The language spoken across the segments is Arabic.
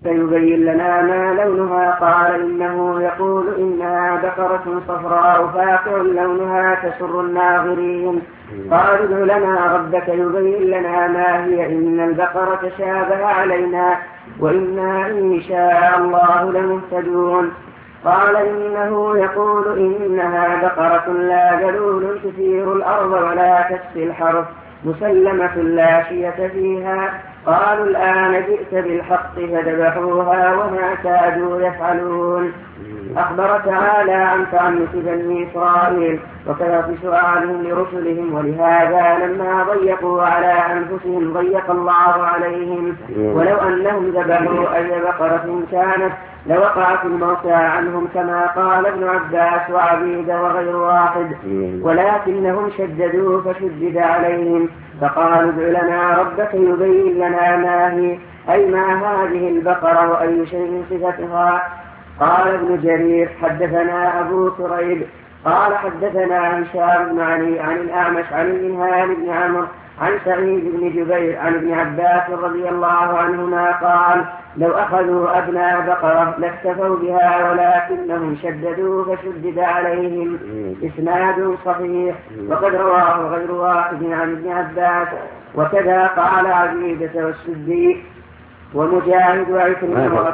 فيبين لنا ما لونها. قال إنه يقول إنها بقرة صفراء فاقع لونها تسر الناظرين. قال ادع لنا ربك يبين لنا ما هي إن البقرة شابه علينا وإنا إن شاء الله لمهتدون. قال إنه يقول إنها بقرة لا ذلول تثير الأرض ولا تسقي الحرث مسلمة لا شية فيها. قالوا الآن جئت بالحق فذبحوها وما كادوا يفعلون. أخبر تعالى عن تعنت بني إسرائيل وكثرة سؤالهم لرسلهم ولهذا لما ضيقوا على أنفسهم ضيق الله عليهم. ولو أنهم ذبحوا أي بقرة كانت لوقعت الموتى عنهم كما قال ابن عباس وعبيد وغير واحد ولكنهم شددوا فشدد عليهم فقالوا ادع لنا ربك يبين لنا ما هي أي ما هذه البقرة وأي شيء صفتها. قال ابن جرير حدثنا أبو كريب قال حدثنا هشام بن علي عن الأعمش عن المنهال بن عمرو عن سعيد بن جبير عن ابن عباس رضي الله عنهما قال لو أخذوا أبناء بقرة لاكتفوا بها ولكنهم شددوا فشدد عليهم. إسناد صحيح وقد رواه غير واحد عن ابن عباس. وكذا قال عبيدة والسدي ومجاهد وعكرمة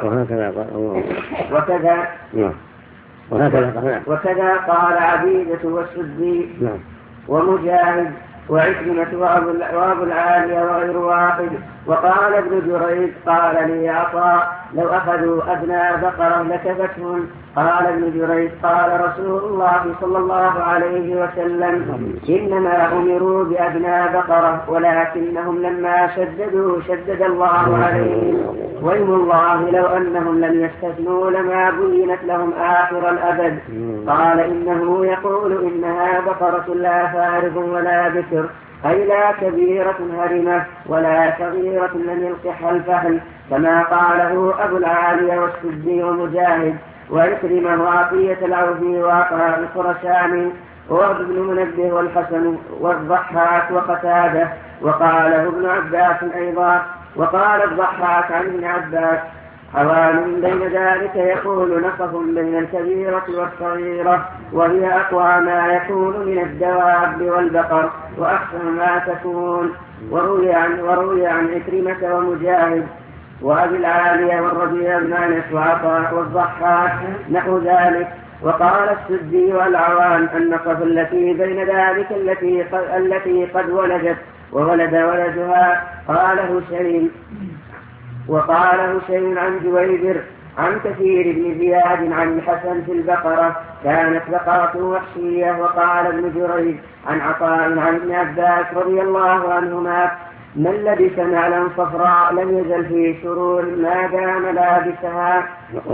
وكذا قال عبيدة والسدي ومجاهد وعكرمة وأبو العالية وغير واحد. وقال ابن جريج قال لي عطاء لو أخذوا أبناء بقرة لكفتهم. قال ابن جريج قال رسول الله صلى الله عليه وسلم إنما أمروا بأبناء بقرة ولكنهم لما شددوا شدد الله عليهم وإن الله لو أنهم لم يستثنوا لما بينت لهم آخر الأبد. قال إنه يقول إنها بقرة لا فارغ ولا بكر أي لا كبيرة هرمة ولا صغيرة لم يلقح الفحل كما قاله أبو العالية والسدي ومجاهد وعكرمة وعطية العوفي وعطاء الخرساني ووهب بن منبه والحسن والضحاك وقتاده. وقاله ابن عباس أيضا. وقال الضحاك عن ابن عباس حوال بين ذلك يقول نصف بين الكبيرة والصغيرة وهي أقوى ما يكون من الدواب والبقر وأحسن ما تكون. وروي عن عكرمة ومجاهد وأبي العالية والربيع بن أنس وعطاء والضحاك نحو ذلك. وقال السدي والعوان النصف التي بين ذلك التي قد ولدت وولد ولدها. قاله شيء وقال هشيم عن جويبر عن كثير بن زياد عن الحسن في البقرة كانت بقرة وحشية. وقال ابن جريج عن عطاء عن ابن عباس رضي الله عنهما من لبس نعلا صفراء لم يزل في سرور ما دام لابسها.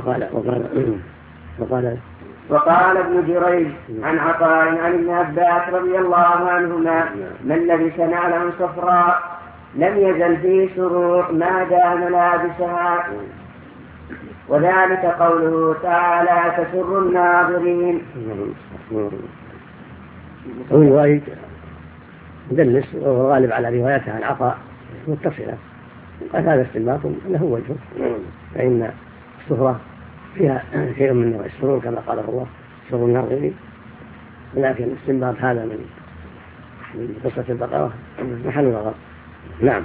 وقال ابن جريج عن عطاء عن ابن عباس رضي الله عنهما من لبس نعلا صفراء لم يزل في سرور ما دام لابسها. وذلك قوله تعالى تسر الناظرين. الرواية مدلس وهو غالب على روايته عن عطاء متصلة. قال هذا استنباط له وجه فإن السفرة فيها شيء من نوع السرور كما قاله الله سر الناظرين ولكن استنباط هذا من قصة البقرة محل نظر. نعم.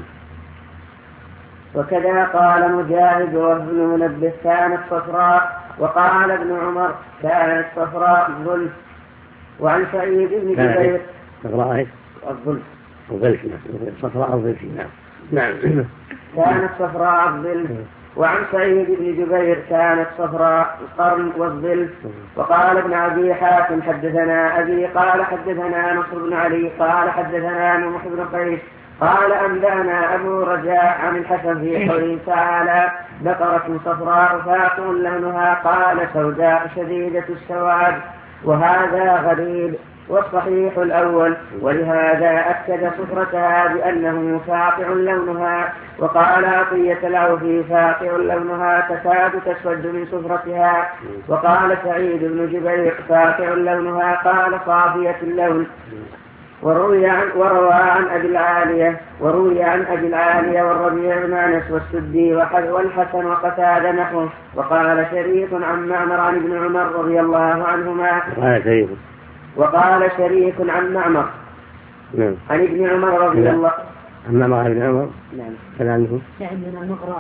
وكذا قال مجاهد وابن منبه كانت صفراء. وقال ابن عمر كانت صفراء الظلف. وعن سعيد بن جبير صفراء الظلف صفراء الظلف. نعم. كانت صفراء الظلف. وعن سعيد بن جبير كانت صفراء القرن والظلف. وقال ابن أبي حاتم حدثنا أبي قال حدثنا نصر بن علي قال حدثنا نوح بن قيس قال أنبأنا أبو رجاء عن الحسن في قوله تعالى بقرة صفراء فاقع لونها قال سوداء شديدة السواد. وهذا غريب والصحيح الأول ولهذا أكد صفرتها بأنه فاقع لونها. وقال عطية العوفي فاقع لونها تكاد تسود من صفرتها. وقال سعيد بن جبير فاقع لونها قال صافية اللون. وروي عن أبي العالية والربيع بن أنس والسدي والحسن وقتادة نحوه. وقال شريك عن معمر عن ابن عمر رضي الله عنهما. وقال شريك عن معمر عن ابن عمر رضي الله عن معمر عن ابن عمر. كلامه عندنا مغراء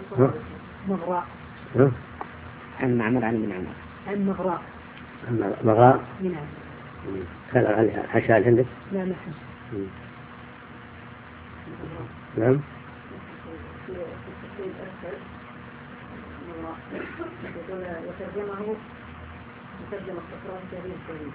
عن معمر عن ابن عمر عن مغراء. نعم. كان عليها حشال عندك؟ لا ما نعم. وترجمه ترجمة الصفران كريم كريم.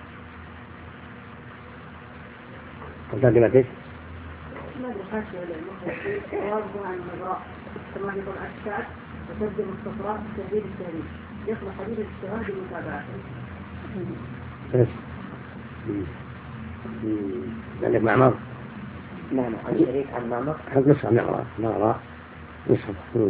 ترجمة ايش؟ ما ادري حاشية ولا المخرج واضح عن المغراء كما يقول الشعب وترجم الصفران كريم كريم يصلح حديث الاجتهاد بالمتابعة. بس. عندك معمر؟ نعم. عن شريك عن معمر. نصف معمر نصف.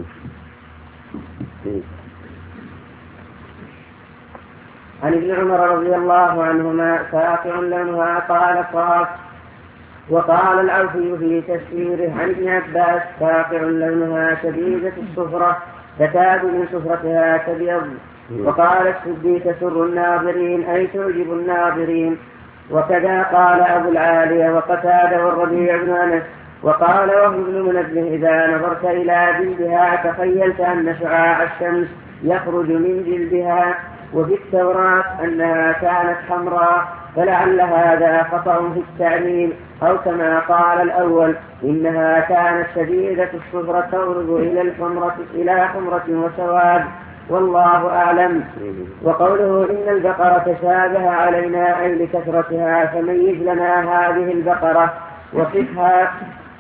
عن ابن عمر رضي الله عنهما ساقع لونها قال صاف. وقال العوفي في تفسيره عن ابن عباس ساقع لونها شديدة الصفرة تكاد من صفرتها تبيض. وقال السدي تسر الناظرين أي تعجب الناظرين. وكذا قال أبو العالية وقتادة والربيع بن أنس. وقال وهو ابن منبه إذا نظرت إلى جلدها تخيلت أن شعاع الشمس يخرج من جلدها. وفي التوراة أنها كانت حمراء فلعل هذا خطأ في التعليل أو كما قال الأول إنها كانت شديدة الصفرة تغرب إلى حمرة وسواد والله أعلم. وقوله إن البقرة تشابه علينا أي لكثرتها فميز لنا هذه البقرة وصفها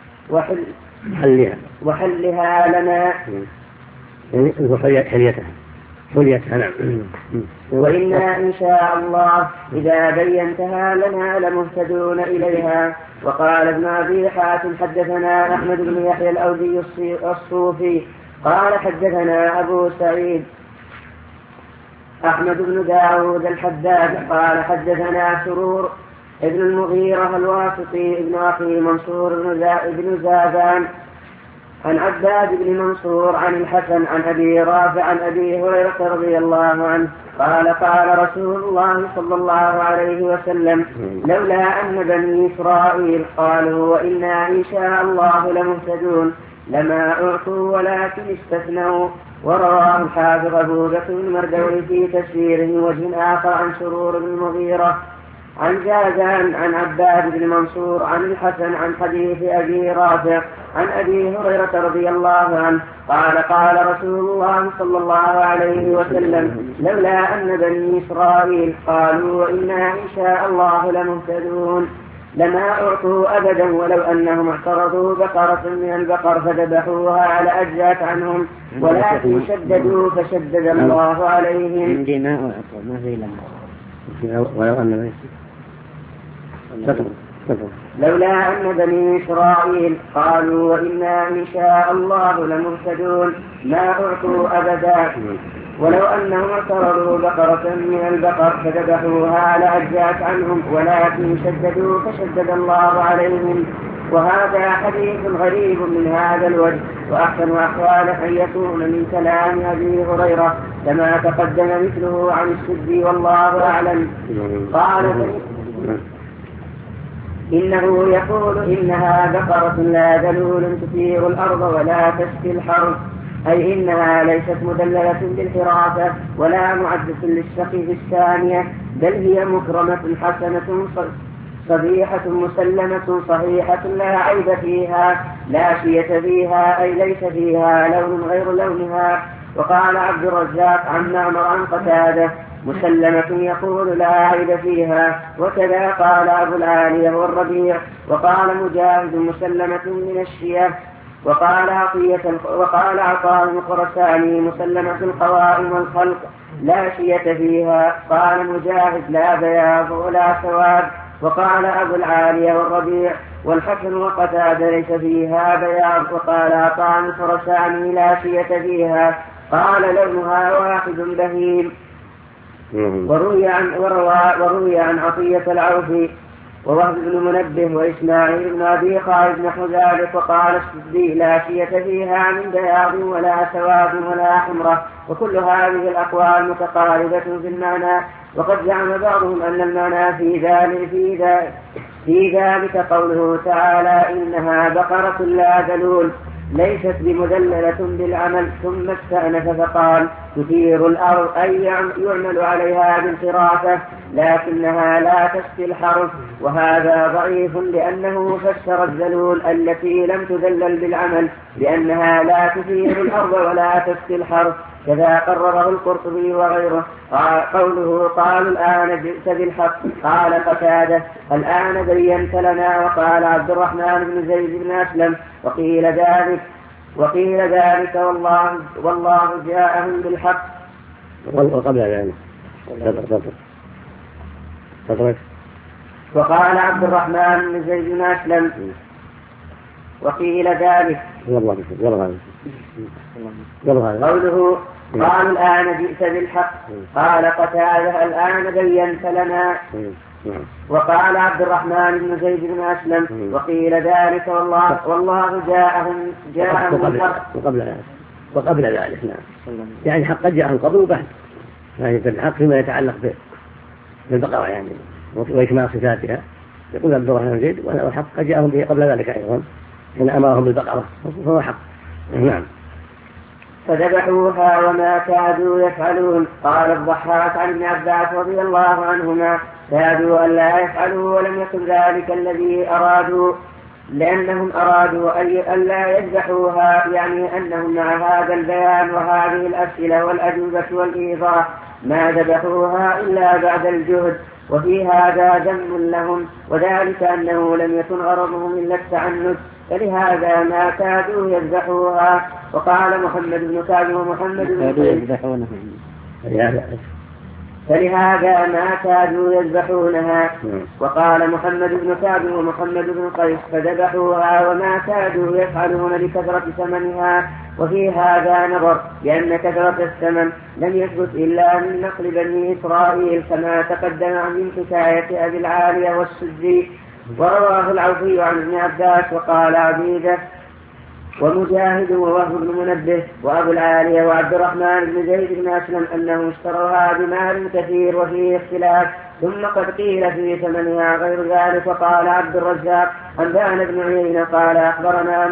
وحلها لنا حليتها نعم. وإنا إن شاء الله إذا بينتها لنا لمهتدون إليها. وقال ابن أبي حاتم حدثنا أحمد بن يحيى الأودي الصوفي قال حدثنا أبو سعيد أحمد بن داود الحداد قال حدثنا سرور ابن المغيرة الواسطي ابن أخي منصور بن زادان عن عباد بن منصور عن الحسن عن أبي رافع عن أبي هريرة رضي الله عنه قال قال رسول الله صلى الله عليه وسلم لولا أن بني إسرائيل قالوا وإنا إن شاء الله لمهتدون لما أعطوا ولكن استثنوا. ورواه الحافظ أبو بكر المردوي في تفسيره وجه آخر عن سرور بن المغيرة عن جازان عن عباد بن منصور عن الحسن عن حديث أبي رافع عن أبي هريرة رضي الله عنه قال قال رسول الله صلى الله عليه وسلم لولا أن بني إسرائيل قالوا وإنا إن شاء الله لمهتدون لما أعطوا أبدا ولو أنهم اعترضوا بقرة من البقر فذبحوها لأجزأت عنهم ولكن شددوا فشدد الله عليهم. عندي ما أعطوا ما في لما ولو أن لولا أن بني إسرائيل قالوا وإنا إن شاء الله لمهتدون ما أعطوا أبدا ولو أنهم اعترضوا بقرة من البقر فذبحوها لأجزأت عنهم ولكن شددوا فشدد الله عليهم. وهذا حديث غريب من هذا الوجه وأحسن أحوال أن يكون من كلام أبي هريرة كما تقدم مثله عن السدي والله أعلم. قال إنه يقول إنها بقرة لا ذلول تثير الأرض ولا تسقي الحرث أي إنها ليست مدللة بالحراسة ولا معدة للسقي في الثانية بل هي مكرمة حسنة صبيحة مسلمة صحيحة لا عيب فيها لا شية فيها أي ليس فيها لون غير لونها. وقال عبد الرزاق عن معمر عن قتادة مسلمة يقول لا عيب فيها. وكذا قال أبو العالية والربيع. وقال مجاهد مسلمة من الشية. وقال عطاء الخرساني مسلمة القوائم والخلق لا شية فيها. قال مجاهد لا بياض ولا سواد. وقال أبو العالية والربيع والحسن وقتادة ليس فيها بياض. وقال عطاء الخرساني لا شية فيها. قال لونها واحد بهيم. وروي عن عطية العوفي ووهب بن منبه وإسماعيل بن أبي خالد نحو ذلك. وقال السدي لا شية فيها من بياض ولا سواد ولا حمرة. وكل هذه الأقوال متقاربة في المعنى. وقد زعم بعضهم أن المعنى في ذلك قوله تعالى إنها بقرة لا ذلول ليست بمذللة بالعمل، ثم استأنف فقال تثير الأرض أي يعمل عليها بالخرافة لكنها لا تسقي الحرث. وهذا ضعيف لأنه فسر الذلول التي لم تذلل بالعمل بأنها لا تثير الأرض ولا تسقي الحرث، كذا قرره القرطبي وغيره. قوله قالوا الآن جئت بالحق. قال قتادة الآن بينت لنا. وقال عبد الرحمن بن زيد بن أسلم وقيل ذلك والله جاءهم بالحق. وقبل ذلك وقال عبد الرحمن بن زيد بن أسلم وقيل ذلك قوله قالوا الآن جئت بالحق. قال قتادة الآن بينت لنا. وقال عبد الرحمن بن زيد بن أسلم وقيل ذلك والله جاءهم بالحق. وقبل ذلك نعم، يعني حق قد جاءهم قبل وبعد، يعني بالحق فيما يتعلق بالبقرة يعني وإكمال صفاتها. يقول عبد الرحمن بن زيد والحق قد جاءهم به قبل ذلك أيضا حين أمرهم بالبقرة فهو حق. نعم. فذبحوها وما كادوا يفعلون. قال الضحاك عن ابن عباس رضي الله عنهما كادوا أن لا يفعلوا ولم يكن ذلك الذي أرادوا، لأنهم أرادوا أن لا يذبحوها، يعني أنهم مع هذا البيان وهذه الأسئلة والأجوبة والإيضاح ما ذبحوها إلا بعد الجهد. وفي هذا ذم لهم، وذلك أنه لم يكن غرضهم إلا التعنت، فلهذا ما كادوا يذبحوها. وقال محمد بن كعب ومحمد بن قيس فلهذا ما كادوا يذبحونها. وقال محمد بن كعب ومحمد بن قيس فذبحوها وما كادوا يفعلون لكثرة ثمنها. وفي هذا نظر، لأن كثرة الثمن لم يثبت إلا من نقل بني إسرائيل كما تقدم من حكاية أبي العالية والسدي. ورواه العوفي عن ابن عباس. وقال عبيدة ومجاهد ووهب بن منبه وأبو العالية وعبد الرحمن بن زيد بن أسلم أنهم اشتروها بمال كثير وفيه اختلاف، ثم قد قيل في ثمنها غير ذلك. وقال عبد الرزاق أنبأنا بن عيينة قال أخبرنا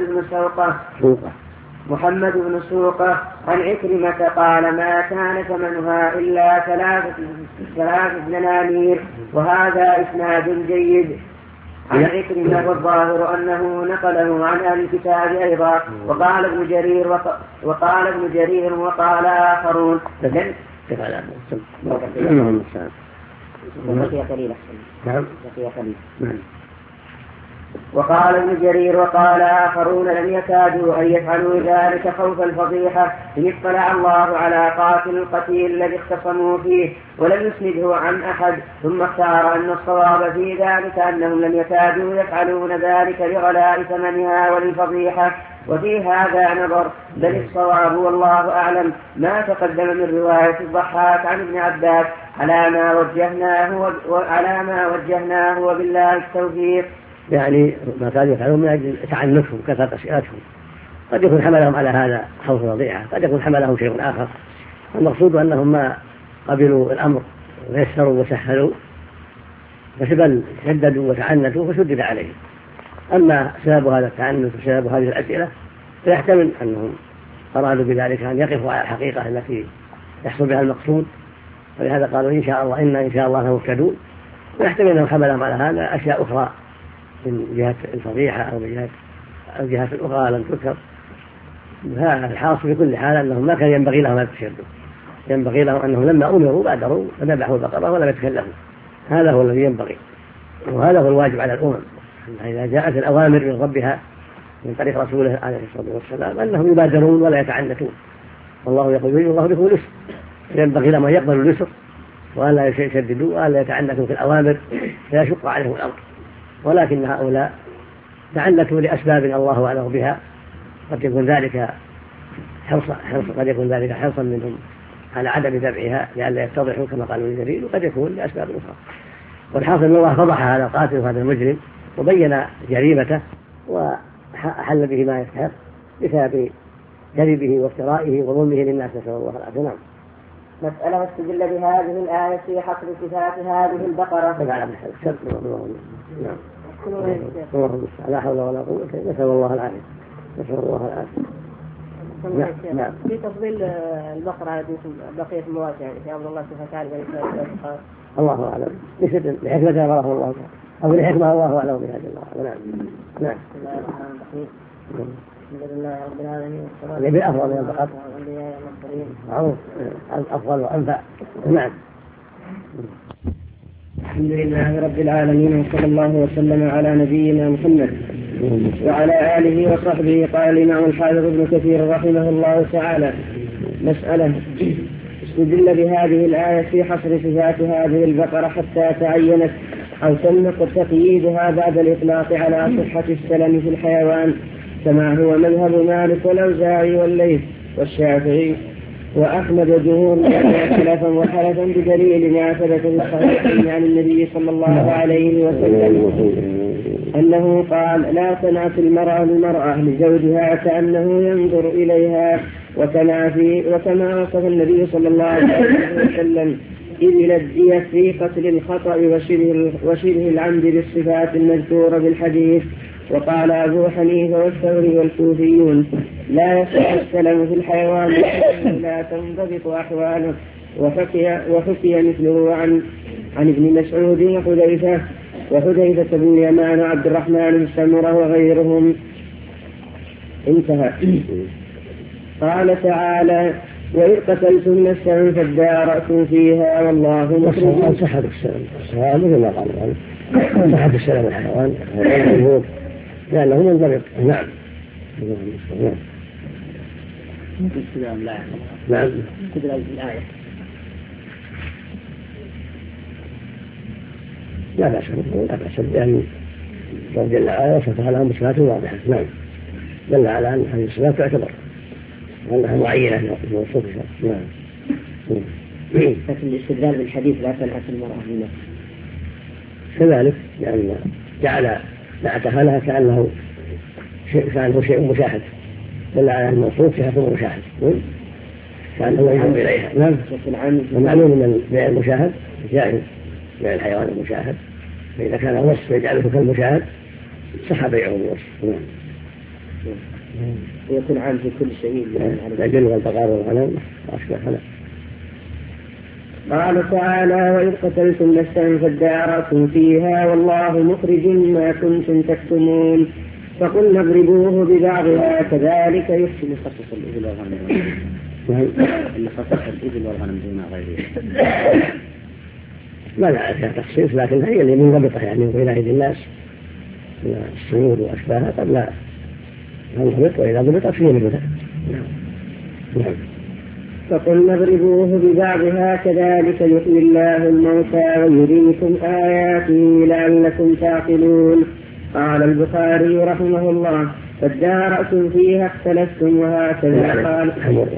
محمد بن سوقة عن عكرمة قال ما كان ثمنها إلا 3 دنانير. وهذا إسناد جيد عن عكرمة، والظاهر أنه نقله عن أهل الكتاب أيضا. وقال ابن جرير وقال آخرون وقال ابن جرير وقال آخرون لم يكادوا أن يفعلوا ذلك خوف الفضيحة إن اطلع الله على قاتل القتيل الذي اختصموا فيه ولم يسنده عن أحد. ثم اختار أن الصواب في ذلك أنهم لم يكادوا يفعلون ذلك لغلاء ثمنها وللفضيحة. وفي هذا نظر، بل الصواب والله أعلم ما تقدم من رواية الضحاك عن ابن عباس على ما وجهناه وبالله التوفيق. يعني ما كانوا يفعلون من أجل تعنتهم كثرة أسئلتهم، قد يكون حملهم على هذا خوف فضيحة، قد يكون حملهم شيء آخر. المقصود أنهم ما قبلوا الأمر ويسروا وسهلوا، بل شددوا وتعنتوا فشدد عليهم. أما سبب هذا التعنت وسبب هذه الأسئلة فيحتمل أنهم أرادوا بذلك أن يقفوا على الحقيقة التي يحصل بها المقصود، ولهذا قالوا إن شاء الله مهتدون. ويحتمل أنهم حملهم على هذا أشياء أخرى من جهة الفضيحة أو من الجهات الأخرى لم تذكر. هذا الحاصل في كل حال أنهم ما كان ينبغي لهم أن يتشدوا، ينبغي لهم أنهم لما أمروا بادروا فذبحوا البقرة ولم يتكلفوا. هذا هو الذي ينبغي، وهذا هو الواجب على الأمم إذا جاءت الأوامر من ربها من طريق رسوله عليه الصلاة والسلام أنهم يبادرون ولا يتعنتون. والله يقول يريد الله بكم اليسر، ينبغي لهم أن يقبلوا اليسر وأن لا يشددوا وأن لا يتعنتوا في الأوامر فيشق عليهم الأمر. ولكن هؤلاء تعنتوا لأسباب الله أعلم بها، قد يكون ذلك حرصا منهم على عدم ذبحها لئلا يتضحوا كما قال ابن جرير، وقد يكون لأسباب أخرى. والحاصل أن الله فضح هذا القاتل وهذا المجرم وبين جريمته وحل به ما يستحق بسبب كذبه وافترائه وظلمه للناس، نسأل الله العافية. نعم. مسألة استدل بهذه الآية في حصر صفات هذه البقرة. نعم. لا حول ولا قوة، نسأل الله العافية. نسأل الله العافية. نعم. في تفضيل البقرة على بقية المواشي يعني في أمر الله سبحانه وتعالى. الله أعلم لحكمة الله تعالى أو لحكمة الله أعلم بهذه الله. نعم. نعم. بسم الله الرحمن الرحيم. الحمد لله رب العالمين اللي بالأفضل من البقر معروف الأفضل وأنفع. نعم. الحمد لله رب العالمين وصلى الله وسلم على نبينا محمد وعلى آله وصحبه. قال الإمام الحافظ ابن كثير رحمه الله تعالى: مسألة استدل بهذه الآية في حصر صفات هذه البقرة حتى تعينت أو تم تقييدها بعد الإطلاق على صحة السلم في الحيوان، كما هو مذهب مالك والأوزاعي والليث والشافعي وأحمد وجمهور خلفا وحلفا بدليل ما ثبت في الصحيح عن النبي صلى الله عليه وسلم أنه قال: لا تنعت المرأة لزوجها كأنه ينظر إليها، وكما وصف النبي صلى الله عليه وسلم إذ الدية في قتل الخطأ وشبه العمد بالصفات المذكورة بالحديث. وقال أبو حنيفة والثوري والكوفيون: لا يصح السلم في الحيوان لا تنضبط أحواله. وحكي مثله عن ابن مسعود وحذيفة بن اليمان وعبد الرحمن بن سمرة وغيرهم. انتهى. قال تعالى: وإذ قتلتم نفسا فادارأتم فيها والله مخرج. صحة السلم مثل ما قال صحة السلم الحيوان لأنه منضبط. نعم. نعم. الآية لا بأس بأن جل وعلا وصفها لهم بصفات واضحة. نعم. دل على أن هذه الصفات تعتبر وأنها معينة وصفها. نعم. لكن الاستدلال بالحديث لا تنعت المرأة بالنفس كذلك، لأن جعل نعتها لها كأنه شيء مشاهد، دل على أن الموصوف شيء مشاهد كأنه ينظر إليها. نعم. ومعلوم أن بيع المشاهد جائز، بيع الحيوان المشاهد، فإذا كان الوصف يجعله كالمشاهد صح بيعه الوصف. ويكون عام في كل شيء العجل والبقار والغنم وأشبه. قال تعالى: وإذ قتلتم نفسا فادارأتم فيها والله مخرج ما كنتم تكتمون فقلنا اضربوه ببعضها كذلك يحسن. خصص الإبل والغنم دون غيره. ما لا فيها تخصيص، لكن هي اللي منضبطة يعني بين أيدي الناس من السيول وأشباهها قد لا تنضبط، وإذا ضبطت فيه نبتة. نعم. فقلنا اضربوه ببعضها كذلك يحيي الله الموتى ويريكم آياته لعلكم تعقلون. قال البخاري رحمه الله: فادارأتم فيها اختلفتم وهكذا قال.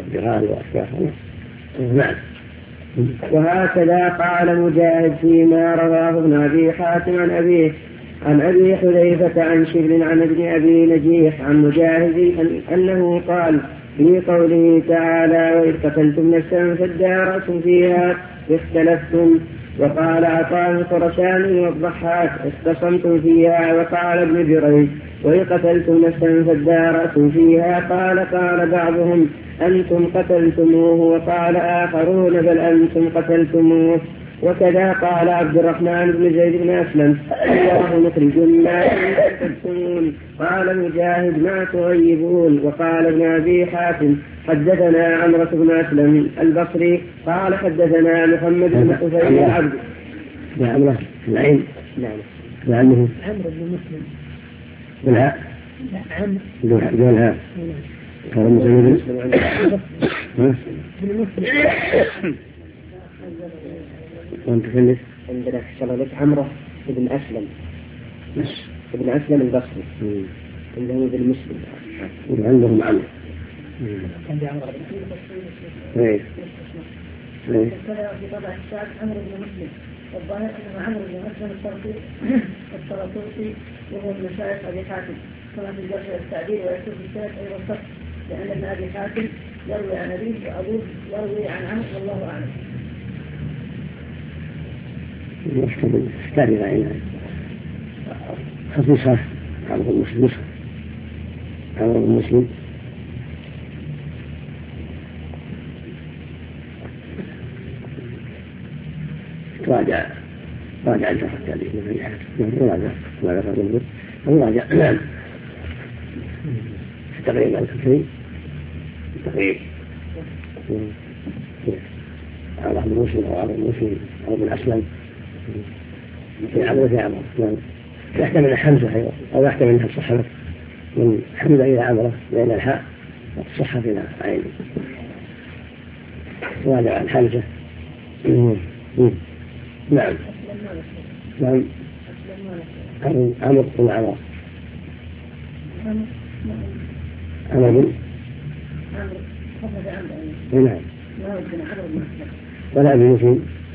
وهكذا قال مجاهد فيما رواه ابن أبي حاتم عن أبي حذيفة عن شبل عن ابن أبي نجيح عن مجاهد أنه قال في قوله تعالى: وإذ قتلتم نفسا فادارأتم فيها اختلفتم. وقال عطاء الخرساني والضحاك: اختصمتم فيها. وقال ابن جريج: وإذ قتلتم نفسا فادارأتم فيها قال بعضهم: أنتم قتلتموه. وقال آخرون: بل أنتم قتلتموه. وكذا قال عبد الرحمن بن زيد بن أسلم: الله مخرج ما تكتمون. قال مجاهد: ما تغيبون. وقال ابن أبي حاتم: حدثنا عمرو بن أسلم البصري قال حدثنا محمد بن حسين العبد. عمرو العين. نعم. عمرو بن مسلم بالهاء. بالهاء. قال مسلم بن مسلم. وانت فين؟ عندنا في شغلة عمرو بن أسلم ابن أسلم البصري. عندهم ابن مسلم وعندهم عمرو. عندي عمرو. ايه. في طبع الشعب عمرو بن مسلم والظاهر أن عمرو بن مسلم الطرطوسي وهو من مشايخ أبي حاتم كما في الجرح والتعديل ويكتب في السند أيضا الصف لأن ابن أبي حاتم يروي عن أبيه وأبوه يروي عن عمرو والله أعلم. يحتاج إلى خصيصة عمرو بن مسلم راجع الجرح التعديل من أبي حاتم راجع ما ذكر منه أو راجع في تقريب الكفري تقريب عمرو بن مسلم أو عمرو بن مسلم أو بن أسلم في عمرو يحتمل حمزة أيضا أو يحتمل أنها الصحة من حمزة إلى عمرو لأن الحاء الصحة إلى عين راجع عن حمزة. نعم عمرو بن عمرو نعم ولا أبي مسلم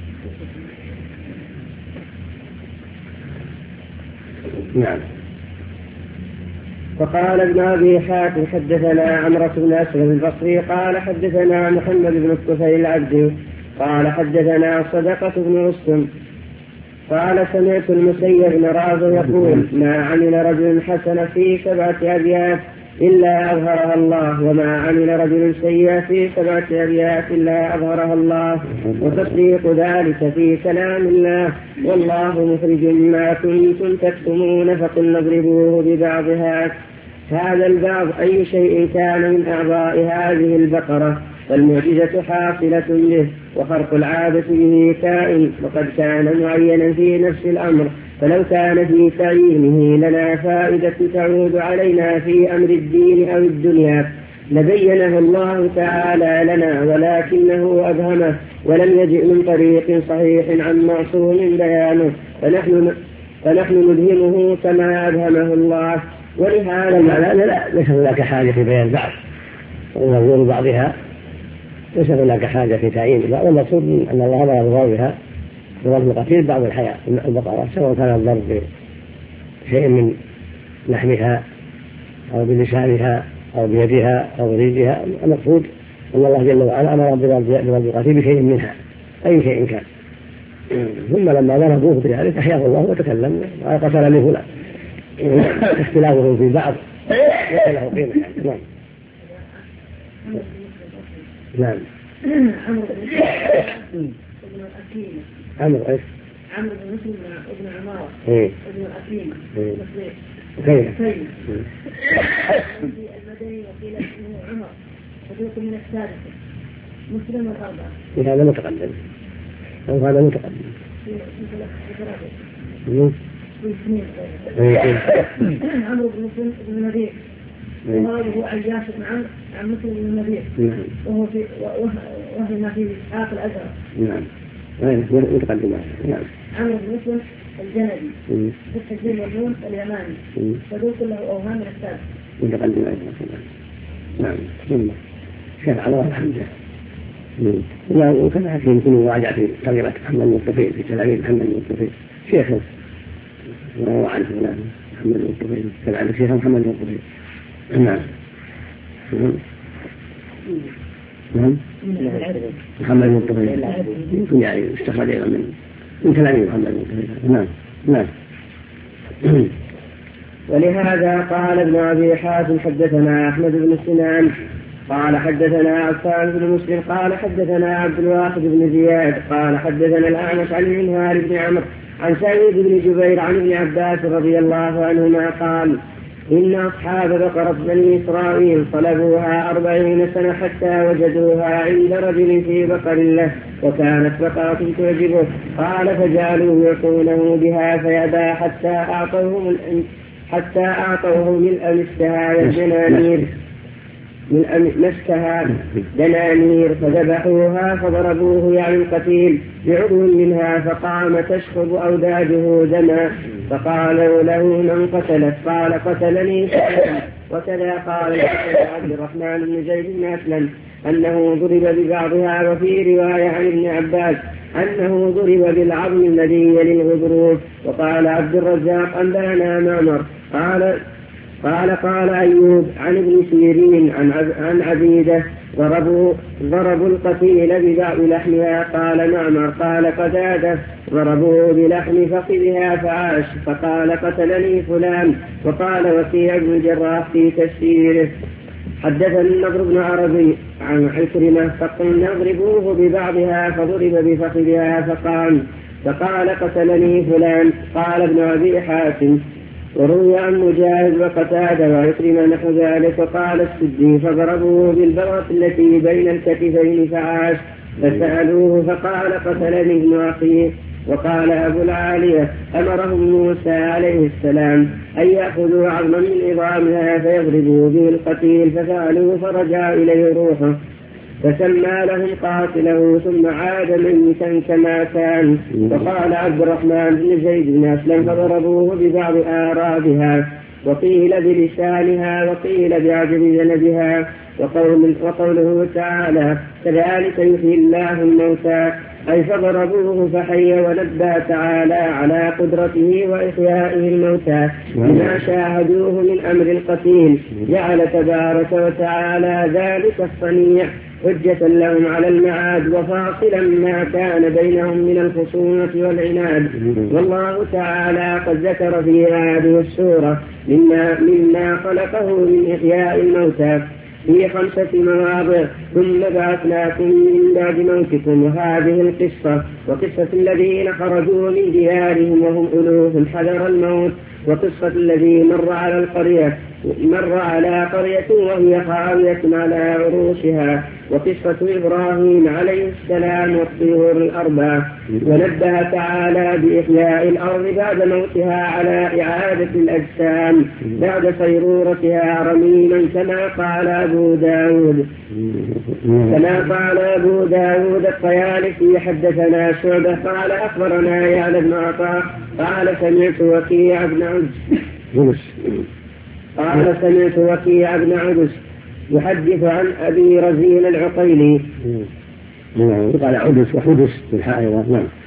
نعم. وقال ابن أبي حاتم حدثنا عمرو بن أسلم البصري قال حدثنا محمد بن الطفيل العبدي قال حدثنا صدقة بن مسلم قال سمعت المسيب بن رافع يقول ما عمل رجل حسن في 7 أبيات إلا أظهرها الله وما عمل رجل سيئة في 7 أبيات إلا أظهرها الله وتصديق ذلك في كلام الله والله مخرج ما كنتم تكتمون فقلنا اضربوه ببعضها. هذا البعض أي شيء كان من أعضاء هذه البقرة فالمعجزة حاصلة به وخرق العادة به كائن وقد كان معينا في نفس الأمر فلو كان في تعيينه لنا فائدة تعود علينا في أمر الدين أو الدنيا لبينه الله تعالى لنا ولكنه أبهمه ولم يجئ من طريق صحيح عن معصوم بيانه فنحن نبهمه كما أبهمه الله. ولهذا ليس هناك حاجة في بيان بعض ونظور بعضها ليس هناك حاجة في تعيين بعض والمقصود أن الله أمر بضربها بضرب القتيل بعض الحياة من البقرة سواء كان الضرب بشيء من لحمها أو بلسانها أو بيدها أو برجلها. المقصود أن الله جل وعلا أمر بضرب القتيل بشيء منها أي شيء كان ثم لما ضربوه بذلك أحياه الله وتكلم قتل من فلان اختلافه في بعض ليس له قيمة. نعم عمرو ايش؟ عمرو بن مسلم ابن عمارة ابن الأكيم كيف المدني وقيل اسمه عمر صديق من السادسة مسلم الأربعة. هذا متقدم أو هذا متقدم عمرو بن مسلم بن نبيه وهذا هو عياش بن عمرو عن مسلم بن نبيه وهو في وهنا في إسحاق الأزرق. نعم متقدم. نعم عمرو بن مسلم الجندي بالتسجيل والنون اليماني صدوق له أوهام من السادس متقدم أيضا. نعم ثم شيخ على الحمد لله وكذا يمكن راجع في تغييرات محمد بن الطفيل في تلاميذ محمد بن الطفيل شيخ وهو عنه محمد بن الطفيل تبع الشيخ محمد بن الطفيل. نعم محمد بن الطفيل يمكن يعني استخرج أيضا من تلاميذ محمد بن الطفيل. نعم ولهذا قال ابن أبي حاتم حدثنا أحمد بن سنان قال حدثنا عفان بن مسلم قال حدثنا عبد الواحد بن زياد قال حدثنا الأعمش عن المنهار بن عمرو عن سعيد بن جبير عن ابن عباس رضي الله عنهما قال إن أصحاب بقرة بني إسرائيل طلبوها 40 سنة حتى وجدوها عند رجل في بقر له وكانت بقرة تعجبه قال فجعلوا يعطونه بها فيأبى حتى أعطوه ملء مسكها دنانير فذبحوها فضربوه يعني القتيل بعضو منها فقام تشخب أوداجه دما فقالوا له من قتلت قال قتلني وكذا قال عبد الرحمن بن زيد بن أسلم أنه ضرب ببعضها، وفي رواية عن ابن عباس أنه ضرب بالعظم الذي يلي الغضروف. وقال عبد الرزاق أنبأنا معمر قال أيوب عن ابن سيرين عن عبيدة ضربوا القتيل ببعض لحمها. قال معمر قال قتادة ضربوه بلحم فخذها فعاش، فقال قتلني فلان. وقال وكيع بن الجراح في تفسيره حدثني النضر بن عربي عن عكرمة فقلنا اضربوه ببعضها، فضرب بفخذها فقام، فقال قتلني فلان. قال ابن أبي حاتم وروي عن مجاهد وقتادة وعكرمة نحو ذلك. وقال السدي فضربوه بالبغة التي بين الكتفين فعاش، فسألوه فقال قتلني ابن أخيه. وقال أبو العالية أمرهم موسى عليه السلام أن يأخذوا عظما من عظامها فيضربوا به القتيل، ففعلوا فرجع إليه روحه، فسمى لهم قاتله ثم عاد ميتا كما كان. وقال عبد الرحمن بن زيد بن أسلم فضربوه ببعض آرابها، وقيل بلسانها وقيل بعجب ذنبها. وقوله تعالى كذلك يحيي الله الموتى، أي فضربوه فحي، ونبه تعالى على قدرته وإحيائه الموتى بما شاهدوه من أمر القتيل. جعل تبارك وتعالى ذلك الصنيع حجة لهم على المعاد، وفاصلا ما كان بينهم من الخصومة والعناد. والله تعالى قد ذكر في هذه السورة مما خلقه من إحياء الموتى في 5 مواضع. ثم بعثناكم من بعد موتكم. وهذه القصة وقصة الذين خرجوا من ديارهم وهم ألوف حذر الموت، وقصة الذي مر على قرية وهي خاوية على عروشها، وقصة إبراهيم عليه السلام والطيور الأربع. ونبه تعالى بإحياء الأرض بعد موتها على إعادة الأجسام بعد صيرورتها رميما، كما قال أبو داود الطيالسي حدثنا شعبة قال أخبرنا يعلى بن عطاء قال سمعت وكيع بن عدس يحدث عن أبي رزين العقيلي قال عدس وحدس في الحائرة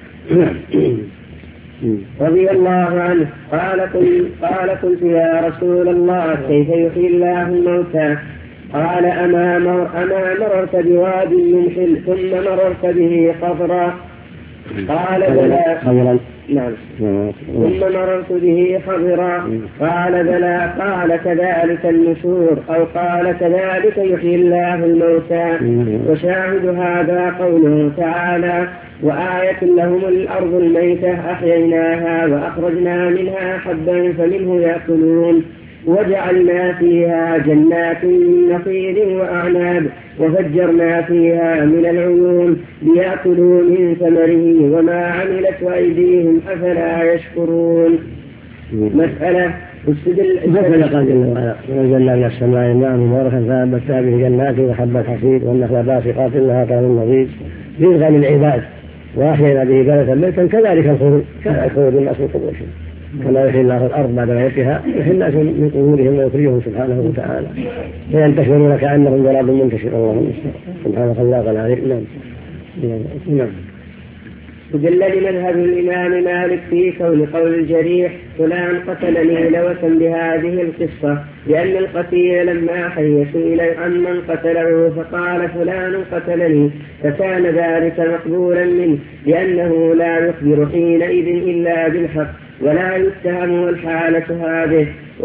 رضي الله عنه قال قلت يا رسول الله كيف يحيي الله الموتى؟ قال أما مررت بواد ينحل ثم مررت به خضرا؟ قال بلى. نعم. ثم مررت به خضرا؟ قال بلى. قال كذلك النشور، أو قال كذلك يحيي الله الموتى. وشاهد هذا قوله تعالى وآية لهم الأرض الميتة أحييناها وأخرجنا منها حبا فمنه يأكلون، وجعلنا فيها جنات من نخيل وأعناب وفجرنا فيها من العيون ليأكلوا من ثمره وما عملت أيديهم أفلا يشكرون. مسألة مثل قال جل وعلا ونزلنا من السماء ماء مباركا فأنبتنا به جنات وحب الحصيد والنخل باسقات لها طلع نضيد رزقا للعباد، وأحيينا به بلدا ميتا كذلك الخروج الناس من قبورهم، كما يحيي الله الأرض بعد موتها يحيي الناس من قبورهم ويخرجهم سبحانه وتعالى فينتشرون كأنهم جراد منتشر. اللهم سبحانك الله العظيم. نعم. استدل لمذهب الإمام مالك في كون قول الجريح فلان قتلني لوثا بهذه القصة، لأن القتيل لما حي سئل عن من قتله فقال فلان قتلني، فكان ذلك مقبولا منه لأنه لا يخبر حينئذ إلا بالحق ولا يتهم الحالة هذه.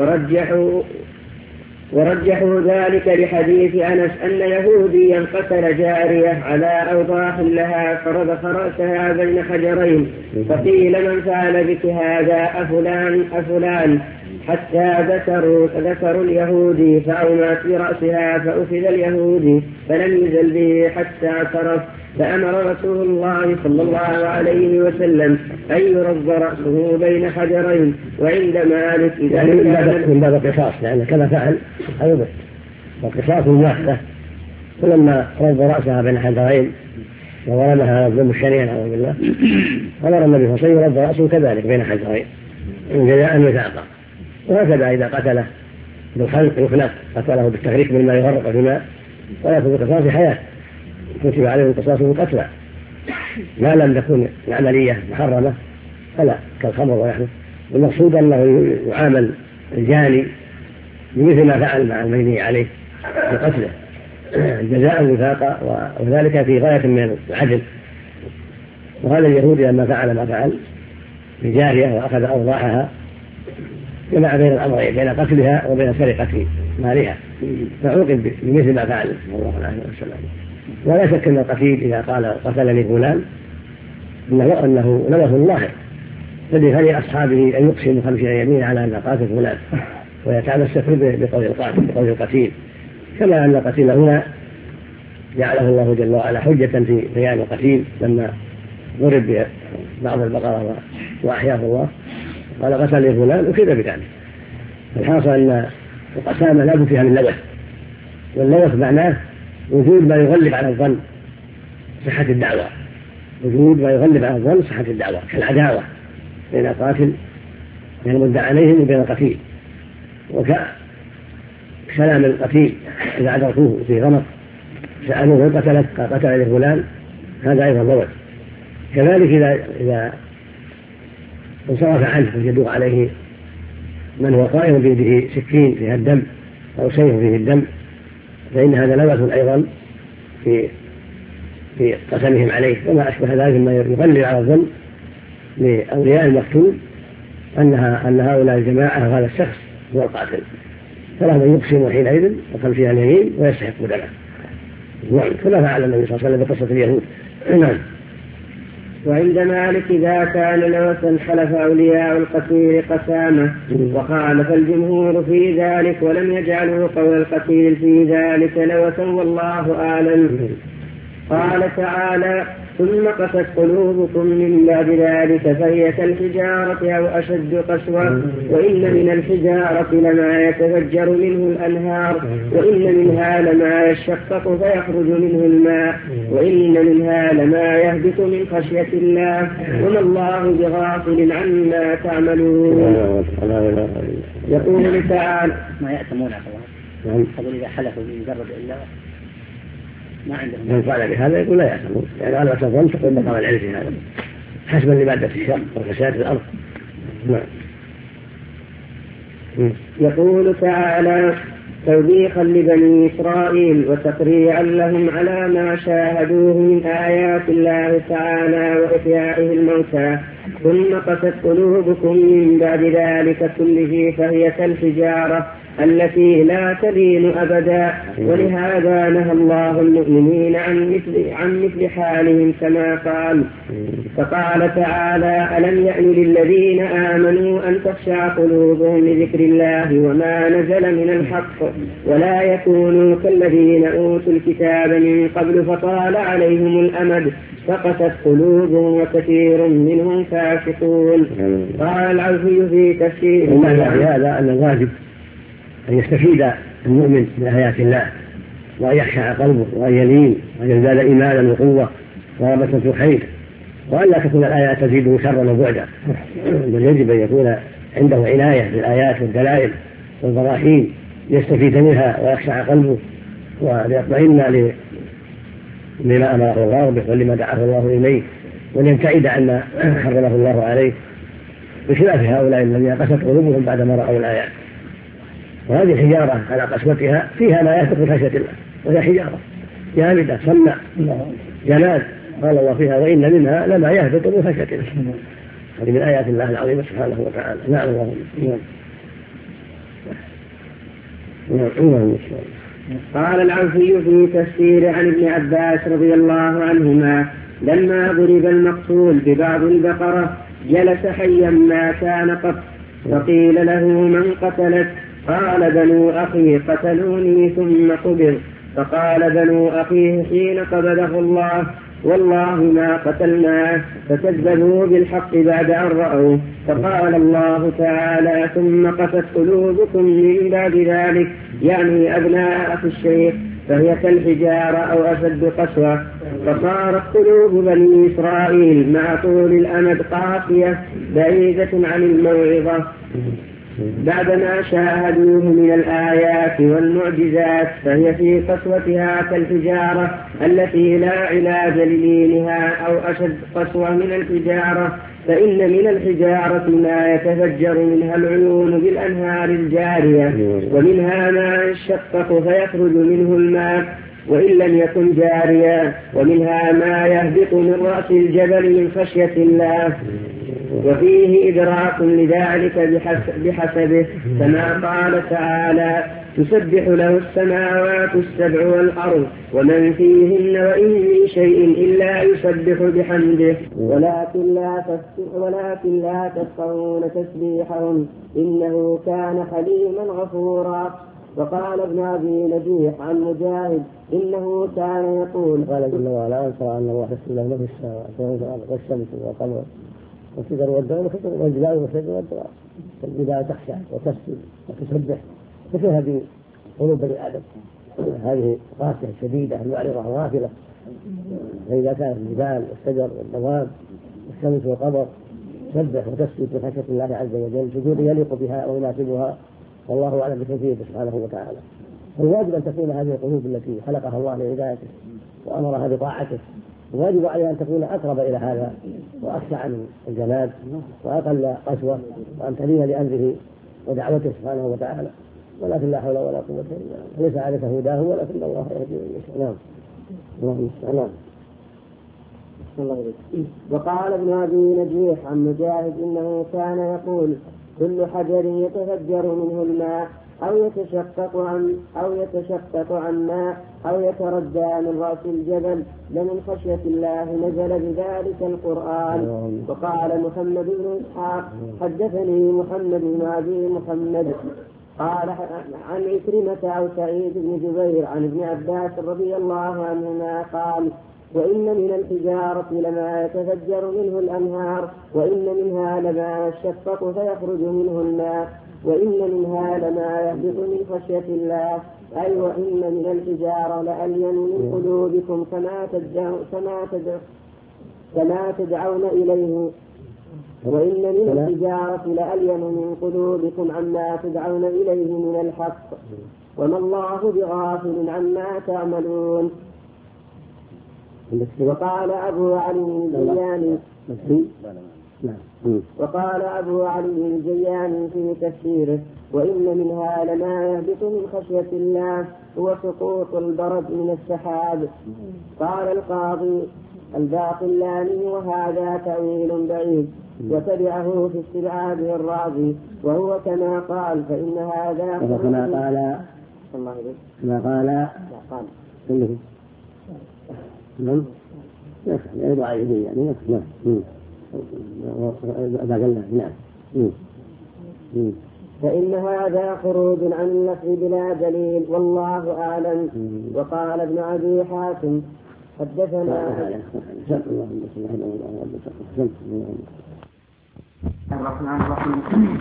ورجحوا ذلك لحديث أنس أن يهوديا قتل جارية على أوضاح لها فرضخ رأسها بين حجرين، فقيل من فعل بك هذا أفلان حتى ذكروا اليهودي فأومأت برأسها فأخذ اليهودي فلم يزل به حتى اعترف، فأمر رسول الله صلى الله عليه وسلم أن يرد رأسه بين حجرين. وعند مالك من باب القصاص لأن كما فعل أيضا والقصاص الواحدة، ولما رد رأسها بين حجرين وظلمها الظلم الشنيع نعوذ بالله أمر النبي صلى الله عليه وسلم يرد رأسه كذلك بين حجرين إن جزاء وثاقا. وهكذا إذا قتله بالخلق يخلق، قتله بالتغريق بالماء يغرق في الماء ويأخذ القصاص حياة، كتب عليه القصاص قتلى، ما لم تكن العملية محرمة فلا كالخمر ونحوه. المقصود أنه يعامل الجاني بمثل ما فعل مع المجني عليه بقتله جزاء وفاقا، وذلك في غاية من العدل. وهذا اليهود لما فعل ما فعل بجارية وأخذ أوضاعها جمع بين الأمرين، بين قتلها وبين سرقة مالها، فعوقب بمثل ما فعل صلى الله عليه وسلم. ولا شك أن القتيل إذا قال قتلني فلان أنه لمس الله، فلي أصحابه أن يقسموا 50 يمين على أن قاتل فلان ويتمسك بقول القاتل بقول القتيل، كما أن القتيل هنا جعله الله جل وعلا حجة في بيان القتيل لما ضرب بعض البقرة وأحياه الله قال قتل فلان وكذا بذلك. الحاصل أن القسامة لا بد فيها من لوث، واللوث معناه وجود ما يغلب على الظن صحة الدعوة، وجود ما يغلب على الظن صحة الدعوة، كالعداوة بين القاتل بين المدعى عليهم وبين القتيل، وكلام القتيل إذا أدركوه في غمط سألوه قتلك قتل لفلان، هذا أيضا ضوء. كذلك إذا انصرف عنه وجدوا عليه من هو قائم بيده سكين فيها الدم أو سيف فيه الدم، فإن هذا لوث أيضا في قسمهم عليه، وما أشبه ذلك مما يغلب على الظن لأولياء المقتول أن هؤلاء الجماعة هذا الشخص هو القاتل، فلهم أن يقسموا حينئذ وقال فيها اليمين ويستحقوا دمه، كما فعل النبي صلى الله عليه وسلم بقصة اليهود. نعم. وعند مالك إذا كان لوثا حلف أولياء القتيل قسامة، وخالف الجمهور في ذلك ولم يجعلوا قول القتيل في ذلك لوثا والله أعلم. قال تعالى: ثم قست قلوبكم من بعد ذلك فهي كالحجارة أو أشد قسوة، وإن من الحجارة لما يتفجر منه الأنهار، وإن منها لما يشقق فيخرج منه الماء، وإن منها لما يهبط من خشية الله، وما الله بغافل عما تعملون. يقول تعالى: ما يأتمون أخوان قبل إذا حلفوا بمجرد إلا ما عندهم. من قال بهذا يقول لا يأتمون، يعني على الظن تقول مقام العلم في هذا حسبا لمادة الشر وفساد في الأرض. يقول تعالى: توبيخا لبني إسرائيل وتقريعا لهم على ما شاهدوه من آيات الله تعالى وإحيائه الموتى. ثم قست قلوبكم من بعد ذلك كله فهي كالحجارة التي لا تلين أبدا، ولهذا نهى الله المؤمنين عن مثل حالهم كما قال. فقال تعالى: ألم يأن للذين آمنوا أن تخشع قلوبهم لذكر الله وما نزل من الحق، ولا يكونوا كالذين أوتوا الكتاب من قبل فطال عليهم الأمد فقست قلوبهم وكثير منهم فاسقون. قال العوفي في تفسير هذا أن الواجب أن يستفيد المؤمن من آيات الله وأن يخشع قلبه وأن يلين وأن يزداد إيمانا وقوة ورغبة في الخير، وأن لا تكون الآيات تزيده شرا وبعدا، بل يجب أن يكون عنده عناية بالآيات والدلائل والبراهين ليستفيد منها ويخشع قلبه وليطمئن لما أمره الله به ولما دعاه الله إليه، وليبتعد عما حرمه الله عليه، بخلاف هؤلاء الذين قست قلوبهم بعدما رأوا الآيات. وهذه الحجارة على قسوتها فيها ما يهبط من خشية الله، وهي حجارة جامدة صماء جماد، قال الله فيها: وإن منها لما يهبط من خشية الله. هذه من آيات الله العظيمة سبحانه وتعالى. نعم. الله. قال العوفي في تفسير عن ابن عباس رضي الله عنهما: لما ضرب المقتول ببعض البقرة جلس حيا ما كان قط، فقيل له: من قتلت؟ قال: بنو أخي قتلوني ثم قبر. فقال بنو أخيه حين قبضه الله: والله ما قتلناه، فكذبوا بالحق بعد أن رأوه. فقال الله تعالى: ثم قست قلوبكم من بعد ذلك، يعني أبناء أخي الشيخ، فهي كالحجارة أو أشد قسوة. فصارت قلوب بني إسرائيل مع طول الأمد قاسية بعيدة عن الموعظة. بعدما شاهدوه من الآيات والمعجزات، فهي في قسوتها كالحجارة التي لا علاج للينها أو أشد قسوة من الحجارة، فإن من الحجارة ما يتفجر منها العيون بالأنهار الجارية، ومنها ما يشقق فيخرج منه الماء وإن لم يكن جاريا، ومنها ما يهبط من رأس الجبل من خشية الله. وفيه إدراك لذلك بحسبه، كما قال تعالى: تسبح له السماوات السبع والأرض ومن فيهن وإن من شيء إلا يسبح بحمده ولكن لا تفقهون تسبيحهم إنه كان حليما غفورا. وقال ابن أبي نجيح عن مجاهد إنه كان يقول: قال جل وعلا: أنصر أن الله يسر له في السماوات والشمس والقمر والشجر والدوام والجبال والشجر والدوام. الجبال تخشع وتسجد وتسبح ففيها بقلوب بني آدم هذه قاسية شديدة معرضة غافلة، فإذا كانت الجبال والشجر والدوام والشمس والقمر تسبح وتسجد بخشية الله عز وجل سجود يليق بها ويناسبها، والله أعلم بكيفيته سبحانه وتعالى. فالواجب أن تكون هذه القلوب التي خلقها الله لعبادته وأمرها بطاعته، الواجب عليها أن تكون أقرب إلى هذا وأخشع من الجناب وأقل قسوة، وأن تلين لأمره ودعوته سبحانه وتعالى. ولكن لا حول ولا قوة إلا بالله، ليس عليك هداه ولكن الله يهدي من يشاء. نعم. اللهم استعان. وقال ابن أبي نجيح عن مجاهد إنه كان يقول: كل حجر يتفجر منه الماء أو يتشقق عن ماء أو يتردى من رأس الجبل لمن خشية الله نزل بذلك القرآن. وقال محمد بن إسحاق: حدثني محمد بن أبي محمد قال عن عكرمة أو سعيد بن جبير عن ابن عباس رضي الله عنهما قال: وإن من الحجارة لما يتفجر منه الأنهار وإن منها لما يشقق فيخرج منه الماء وإن منها لما يهبط من خشية الله، أي وإن من الحجارة لألين من قلوبكم كما تدعون إليه، وإن من الحجارة لألين من قلوبكم عما تدعون إليه من الحق وما الله بغافل عما تعملون. وقال أبو علي الجياني في تفسيره: وإن منها لما يهبط من خشية الله هو سقوط البرد من السحاب. قال القاضي الباقلاني: وهذا تأويل بعيد، وتبعه في استبعاده الرازي، وهو كما قال، فإن هذا كما قال نعم يضع يديه يعني نعم. فإن هذا خروج عن النفس بلا دليل والله أعلم. وقال ابن أبي حاتم: حدثنا الرحمن الرحيم.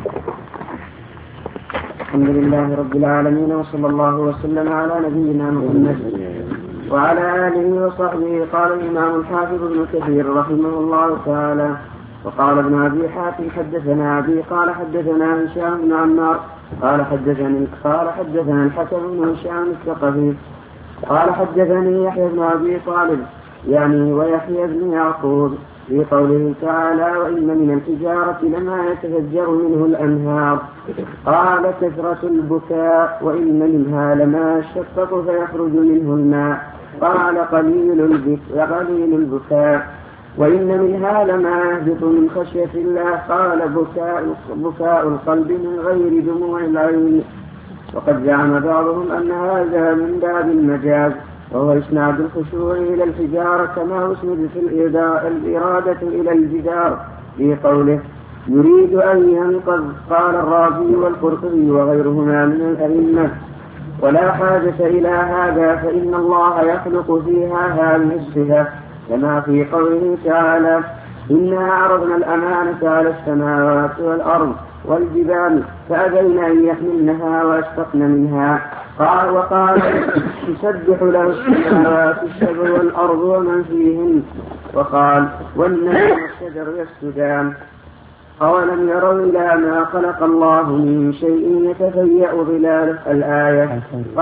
الحمد لله رب العالمين، وصلى الله وسلم على نبينا محمد وعلى آله وصحبه. قال الإمام الحافظ ابن كثير رحمه الله تعالى: وقال ابن أبي حاتم: حدثنا أبي قال حدثنا هشام بن عمار قال حدثنا الحسن بن هشام الثقفي قال حدثني يحيى بن أبي طالب يعني ويحيى بن يعقوب في قوله تعالى: وإن من الحجارة لما يتفجر منه الأنهار. قال: كثرة البكاء، وإن منها لما يشقق فيخرج منه الماء. قال: قليل البكاء، وإن منها لما يهبط من خشية الله. قال: بكاء القلب من غير دموع العين. وقد زعم بعضهم أن هذا من باب المجاز، وهو إسناد الخشوع إلى الحجارة كما أسند في الإرادة إلى الجدار في قوله: يريد أن ينقذ. قال الرازي والقرطبي وغيرهما من الأئمة: ولا حاجة إلى هذا، فإن الله يخلق فيها هذه الصفة، كما في قوله تعالى: إنا عرضنا الأمانة على السماوات والأرض والجبال فأبين أن يحملنها وأشفقن منها. وقال: تسبح له السماوات السبع والأرض ومن فيهن. وقال: والنجم والشجر يسجدان. أولم يروا إلى ما خلق الله من شيء يتفيأ ظلاله الآية.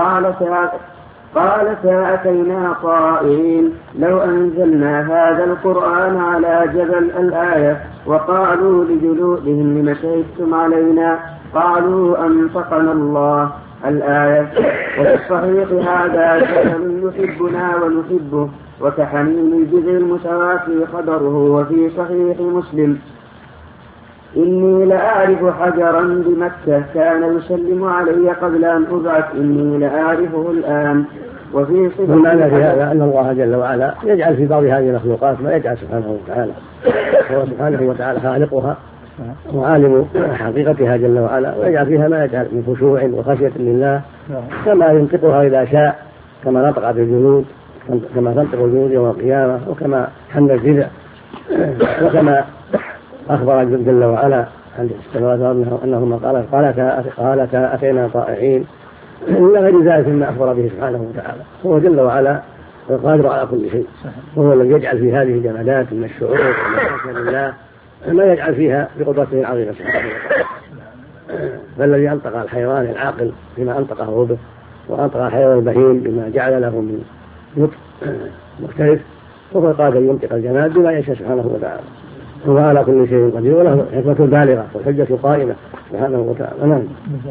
قال سأتينا طائعين لو أنزلنا هذا القرآن على جبل الآية. وقالوا لجلودهم لم شهدتم علينا قالوا أنطقنا الله الآية. وفي الصحيح هذا جبل يحبنا ونحبه وكحنين الجذع المتوافي خبره. وفي صحيح مسلم إني لأعرف حجرا بمكة كان يسلم علي قبل أن أبعث إني لأعرفه الآن. وفي صفة المعنى في هذا أن الله جل وعلا يجعل في بعض هذه المخلوقات ما يجعل سبحانه وتعالى. هو سبحانه وتعالى خالقها وعالم حقيقتها جل وعلا، ويجعل فيها ما يجعل من خشوع وخشية لله كما ينطقها إذا شاء، كما نطق بالجنود كما تنطق الجنود يوم القيامة، وكما حمل الجذع، وكما أخبر جل وعلا عن السماوات أنهما قالتا أتينا طائعين إلا غير ذلك مما أخبر به سبحانه وتعالى. هو جل وعلا القادر على كل شيء، وهو الذي يجعل في هذه الجمادات من الشعور ومن لله ما يجعل فيها بقدرته العظيمة سبحانه وتعالى. فالذي أنطق الحيوان العاقل بما أنطقه به، وأنطق الحيوان البهيم بما جعل له من نطق مختلف، وهو القادر ينطق الجماد بما يشاء سبحانه وتعالى. هو على كل شيء قدير وله حكمة بالغة والحجة قائمة سبحانه وتعالى.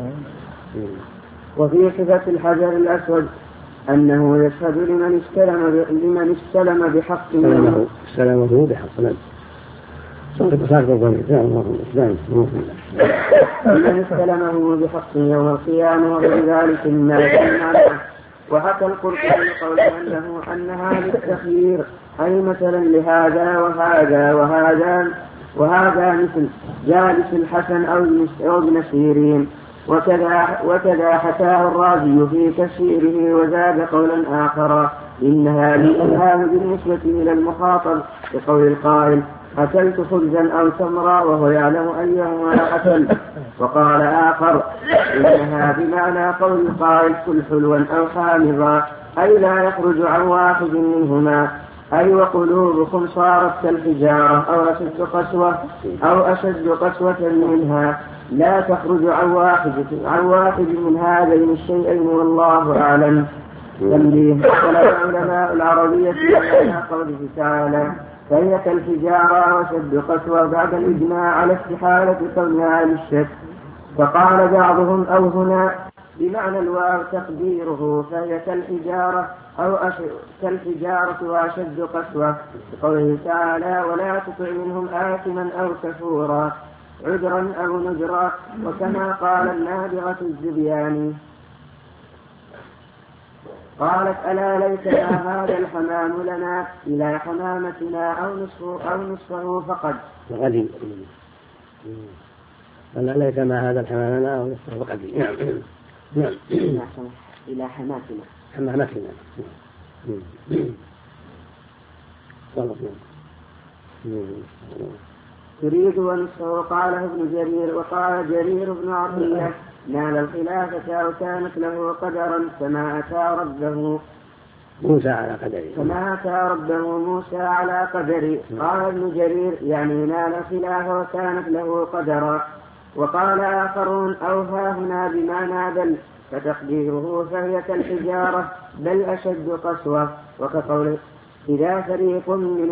وفي صفة الحجر الأسود أنه يشهد لمن استلم بحق استلمه بحق من استلمه بحق يوم القيامة وغير ذلك مما يتم. وحكى القرطبي قوله أنها للتخيير، أي مثلا لهذا وهذا مثل جالس الحسن أو ابن سيرين. وكذا حكاه الرازي في تفسيره وزاد قولا آخر إنها للإلهام بالنسبة إلى المخاطب بقول القائل أكلت خبزا أو تمرا وهو يعلم أيهما أكل. وقال آخر إنها بمعنى قول القائل كل حلوا أو حامضا، أي لا يخرج عن واحد منهما، أي وقلوبكم صارت كالحجارة أو أشد قسوة منها، لا تخرج عن واحد من هذين الشيئين والله أعلم. تنبيه: اختلف علماء العربية على قوله تعالى فهي كالحجارة وشد قسوة بعد الإجماع على استحالة كونها للشك. فقال بعضهم أو هنا بمعنى الواو تقديره فهي كالحجارة أو كالحجارة وأشد قسوة، بقوله تعالى ولا تطع منهم آثما أو كفورا عذرا أو نذرا، وكما قال النابغة الزبياني قالت ألا ليتنا هذا الحمام لنا إلى حمامتنا أو نصفه فقد. ألا ليتنا هذا الحمام لنا أو نصفه فقد. نعم. إلى حمامتنا. تريد ونصفه. قاله ابن جرير. وقال جرير بن عطية نال الخلافة أو كانت له قدرا كما أتى ربه موسى على قدره. قال ابن جرير يعني نال الخلافة وكانت له قدرا. وقال آخرون أوها هنا بمعنى بل، فتقديره فهي كالحجارة بل أشد قسوة، وكقوله إذا فريق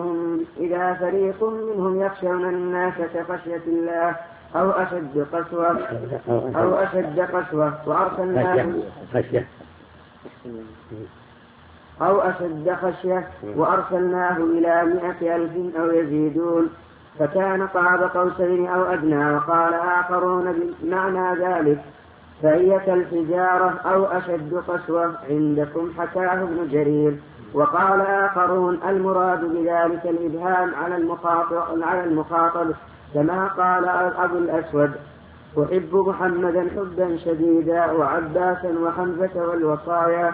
منهم يخشون الناس كخشية الله أو أشد قسوة وأرسلناه إلى 100,000 أو يزيدون فكان قاب قوسين أو أدنى. وقال آخرون بمعنى ذلك فهي كالحجارة أو أشد قسوة عندكم، حكاه ابن جرير. وقال آخرون المراد بذلك الإبهام على المخاطب كما قال أبو الأسود أحب محمدا حبا شديدا وعباسا وحمزة والوصايا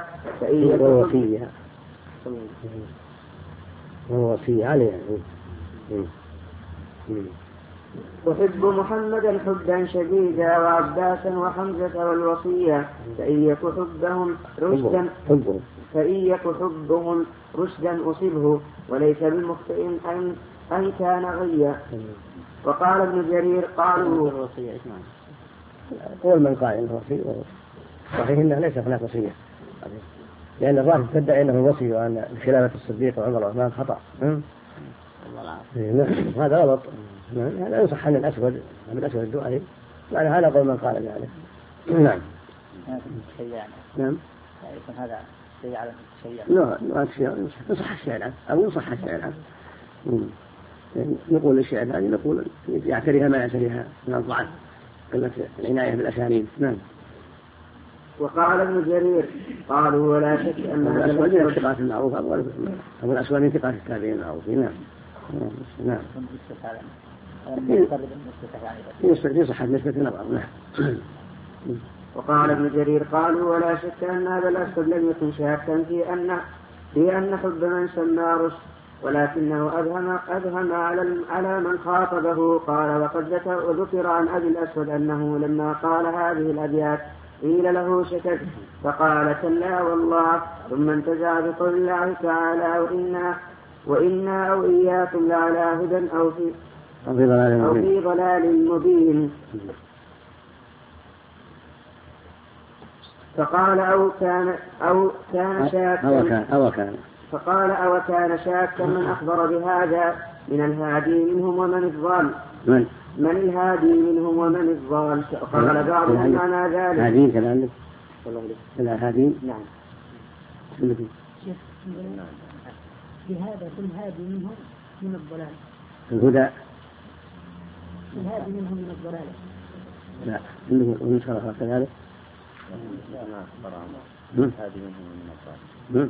أحب محمدا حبا شديدا وعباسا وحمزة والوصية فإن يك حبهم رشدا أصبه وليس بالمخطئ أن كان غيا وقال ابن جرير قالوا قول من قال إنه وصي صحيح إنه ليس هناك وصية، لأن الرافض تدعي أنه وصي وأن خلافة الصديق وعمر وعثمان خطأ. هذا غلط. هذا يصح عن الأسود الدؤلي، يعني هذا قول من قال ذلك. نعم. نعم. يكون هذا شيء على الشيء. لا يصح الشيء عنه أو يصح الشيء عنه. نقول الشيء هذه نقول يعتريها ما يعتريها من الضعف قلة العناية بالأسانيد. نعم. وقال ابن جرير قالوا ولا شك أن الأسود من الثقات المعروفة أو الأسود من ثقات التابعين المعروفين. نعم. نعم. في صحة نسبة النظر. نعم. وقال ابن جرير قالوا ولا شك أن هذا الأسود لم يكن شاكا في أن حب من سمى رشد، ولكنه أبهم على من خاطبه. قال وذكر عن أبي الأسود أنه لما قال هذه الأبيات قيل له شكك فقال كلا والله، ثم انتزع بقول الله تعالى وإنا أو إياكم لعلى هدى أو في ضلال مبين. فقال أو كان شاكا فقال أو كان شاكا من أخبر بهذا من الهادي منهم ومن الضال. من الهادي منهم ومن الضال؟ قال بعضهم معنى ذلك هادين كذلك الهادين. نعم. بهذا كل هادي منهم من الضلال. الهدى الهادي منهم من الضلال. لا من شرح كذلك. هادي منهم من الضلال.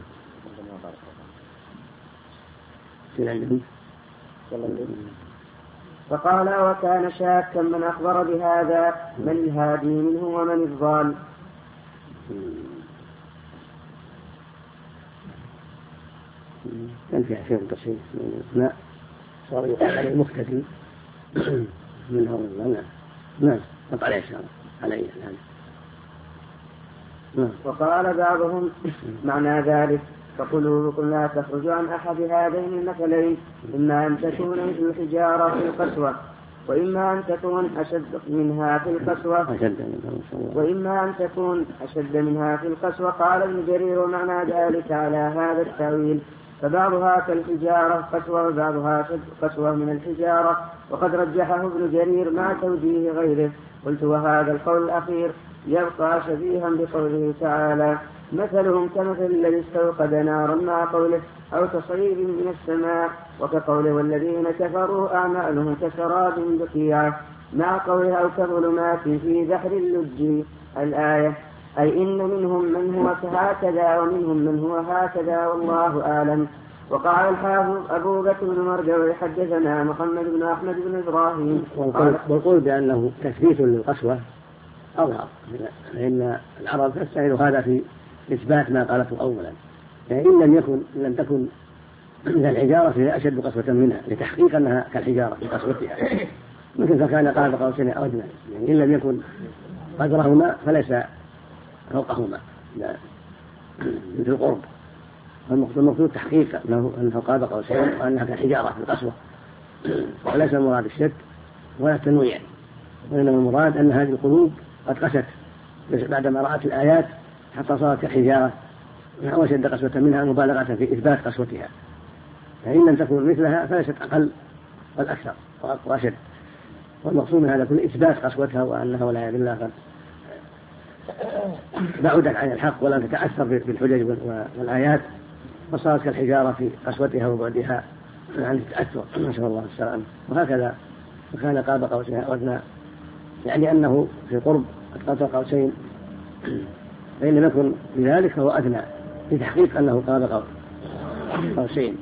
فقال وكان شاكا من أخبر بهذا من الهادي منه ومن الضال. كان فيها شيء تصحيح من الأسماء صار يقال عليه مختفي منها والله. نعم قطع عليه الشرع عليه الآن. وقال بعضهم معنى ذلك فقلوبكم لا تخرج عن أحد هذين المثلين، إما أن تكون مثل الحجارة في القسوة وإما أن تكون أشد منها في القسوة. قال ابن جرير ومعنى ذلك على هذا التأويل فبعضها كالحجارة قسوة وبعضها قسوة من الحجارة، وقد رجحه ابن جرير مع توجيه غيره. قلت وهذا القول الأخير يبقى شبيها بقوله تعالى مثلهم كمثل الذي استوقد نارا مع قوله أو كصيب من السماء، وكقوله والذين كفروا أعمالهم كسراب بقيعة مع قوله أو كظلمات في بحر اللجي الآية، أي إن منهم من هو هكذا ومنهم من هو هكذا والله أعلم. وقال الحافظ أبو بكر بن مرجع حدثنا محمد بن أحمد بن إبراهيم والقول بأنه تثبيت للقسوة أظهر، لأن العرب تستعير هذا في إثبات ما قالته أولا، يعني إن لم تكن من الحجارة فهي أشد قسوة منها لتحقيق أنها كالحجارة في قسوتها، مثل فكان قال قوسين أو أدنى، يعني إن لم يكن قدرهما فليس فوقهما مثل القرب. المقصود تحقيق أنه قاب قوسين وأنها كالحجارة في القسوة، وليس المراد الشك ولا التنويع، وإنما المراد أن هذه القلوب قد قست بعدما رأت الآيات حتى صارت كالحجارة وشد قسوة منها مبالغة في إثبات قسوتها، فإن لم تكن مثلها فليست أقل بل أكثر وأشد، والمقصود من هذا كل إثبات قسوتها وأنها والعياذ بالله قد بعدت عن الحق ولم تتأثر بالحجج والآيات فصارت كالحجارة في قسوتها وبعدها عن التأثر، نسأل الله السلامة. وهكذا وكان قاب قوسين أو أدنى، يعني أنه في قرب قاب قوسين، فإن لم يكن بذلك فهو أدنى لتحقيق أنه قاب قوسين.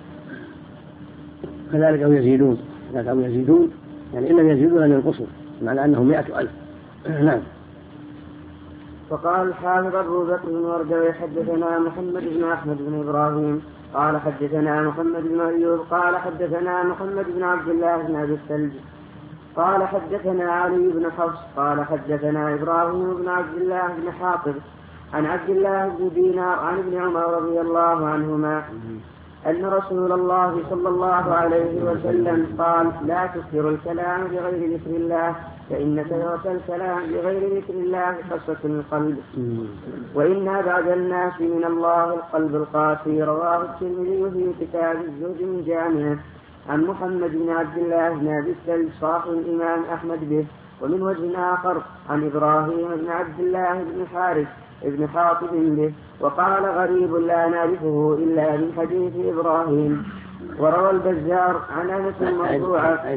كذلك أو يزيدون يعني إن لم يزيدوا لم ينقصوا، معنى أنهم 100,000. نعم. وقال الحافظ أبو بكر بن مرجع حدثنا محمد بن أحمد بن إبراهيم قال حدثنا محمد بن أيوب قال حدثنا محمد بن عبد الله بن أبي الثلج قال حدثنا علي بن حفص قال حدثنا إبراهيم بن عبد الله بن حاطب عن عبد الله بن دينار عن ابن عمر رضي الله عنهما أن رسول الله صلى الله عليه وسلم قال: لا تكثروا الكلام بغير ذكر الله، فإن كثرة الكلام بغير ذكر الله قسوة القلب. وإنا بعد الناس من الله القلب القاسي. رواه الترمذي في كتاب الزهد من جامعه عن محمد بن عبد الله بن أبي الثلج صاحب الإمام أحمد به. ومن وجه آخر عن إبراهيم بن عبد الله بن حارث ابن حاطب به، وقال: غريب لا نعرفه إلا من حديث إبراهيم. وروى البزار عن أنس مرفوعا.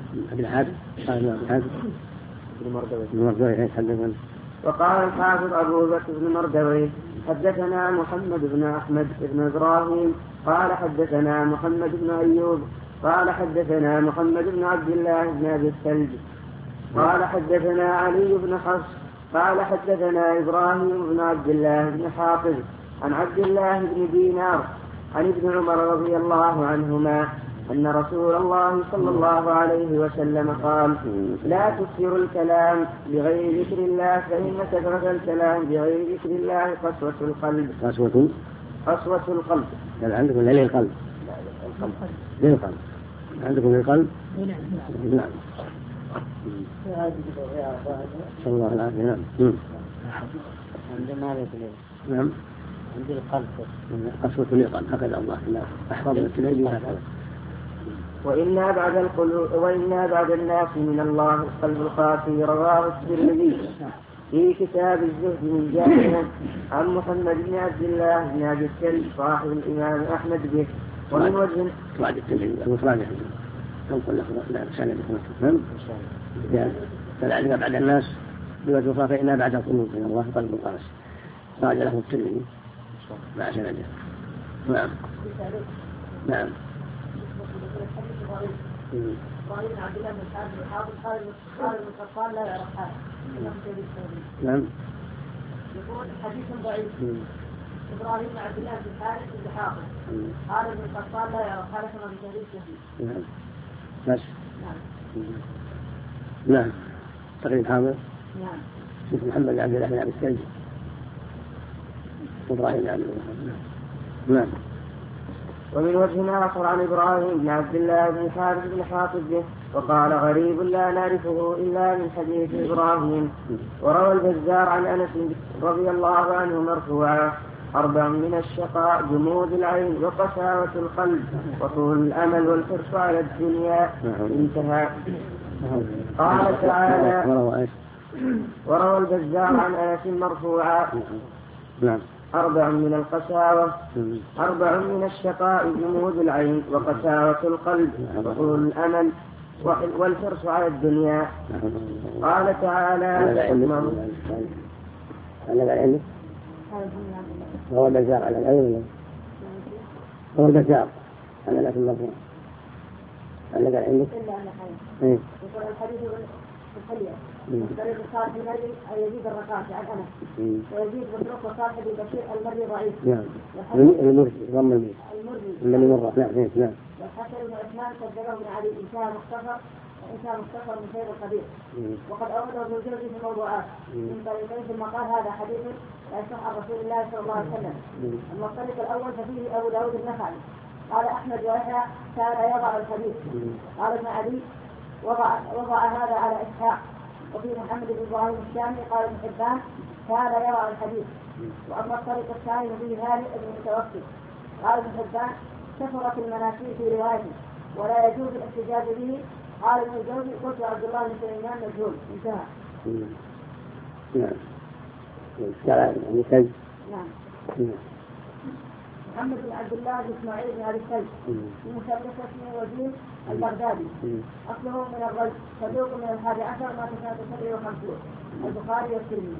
وقال الحافظ أبو بكر بن مردوي: حدثنا محمد بن أحمد بن إبراهيم قال حدثنا محمد بن أيوب قال حدثنا محمد بن عبد الله بن أبي الثلج قال حدثنا علي بن حفص قال حدثنا إبراهيم بن عبد الله بن حافظ عن عبد الله بن دينار عن ابن عمر رضي الله عنهما أن رسول الله صلى الله عليه وسلم قال: لا تكثروا الكلام بغير ذكر الله، فإن كثرة الكلام بغير ذكر الله قسوة القلب. قسوة القلب. عندكم لا للقلب. للقلب. عندكم للقلب. نعم. صلى الله عليه وسلم. عندما نعم. عند القلب. قسوة القلب هكذا الله أحفظ التلميذ هكذا. وإنا بعد الناس من الله القلب القاسي. رواه الترمذي في كتاب الزهد من جامعه عن محمد بن عبد الله بن أبي الثلج صاحب الإمام أحمد به. ومن وجه بعد التلميذ المصراجع نقول له لا سنة نعم. فلعلنا بعد الناس بوجه أخرى فإنا بعد القلوب من الله القلب القاسي. راجع له الترمذي مع سنده. نعم. نعم. إبراهيم بن عبد الله بن حارث بن حافظ قال المقطان لا يعرف هذا. نعم. يقول حديث ضعيف. إبراهيم بن عبد الله بن حارث بن حافظ قال المقطان لا يعرف هذا كما في تاريخ جديد. نعم. بس. نعم. تقريب حافظ. نعم. شيخ محمد بن عبد الله بن أبي الثلج. إبراهيم بن عبد الله. نعم. ومن وجه آخر عن إبراهيم بن عبد الله بن حارث بن حاطب به، وقال: غريب لا نعرفه إلا من حديث إبراهيم. وروى البزار عن أنس رضي الله عنه مرفوعا: 4 من الشقاء جمود العين وقساوة القلب وطول الأمل والحرص على الدنيا. انتهى. قال تعالى: وروى البزار عن أنس مرفوعا: 4 من القساوة 4 من الشقاء جمود العين وقساوة القلب وطول الأمل والحرص على الدنيا. قال تعالى: هو البزار على العين. هو البزار على العين المرفوع. على العين. يقول الحديث الحلية. طريق صالح المري يزيد الرقاص عن أنس ويزيد بطرق صالح بشير المري ضعيف. نعم. المري الذي مر. نعم. والحسن بن عثمان كذبه بن علي إنسان مختصر من خير القدير. وقد أورده ابن الجوزي في الموضوعات من طريقين ثم قال: هذا حديث لا يصح عن رسول الله صلى الله عليه وسلم. أما الطريق الأول ففيه أبو داود النخعي قال: أحمد ويحيى كان يضع الحديث. قال ابن علي وضع هذا على إسحاق. وفي محمد بن إبراهيم الشامي قال ابن حبان كان يضع الحديث. وأما الطريق الثاني ففيه هانئ بن متوكل قال ابن حبان كثرت المناكير في روايته ولا يجوز الاحتجاج به. قال ابن الجوزي: قلت عبد الله بن سليمان مجهول. انتهى. نعم. محمد بن عبد الله بن اسماعيل بن ابي الثلج في مثلث اسمه وزير البغدادي اصله من الرجل صدوق من 11 ما 59 البخاري والترمذي.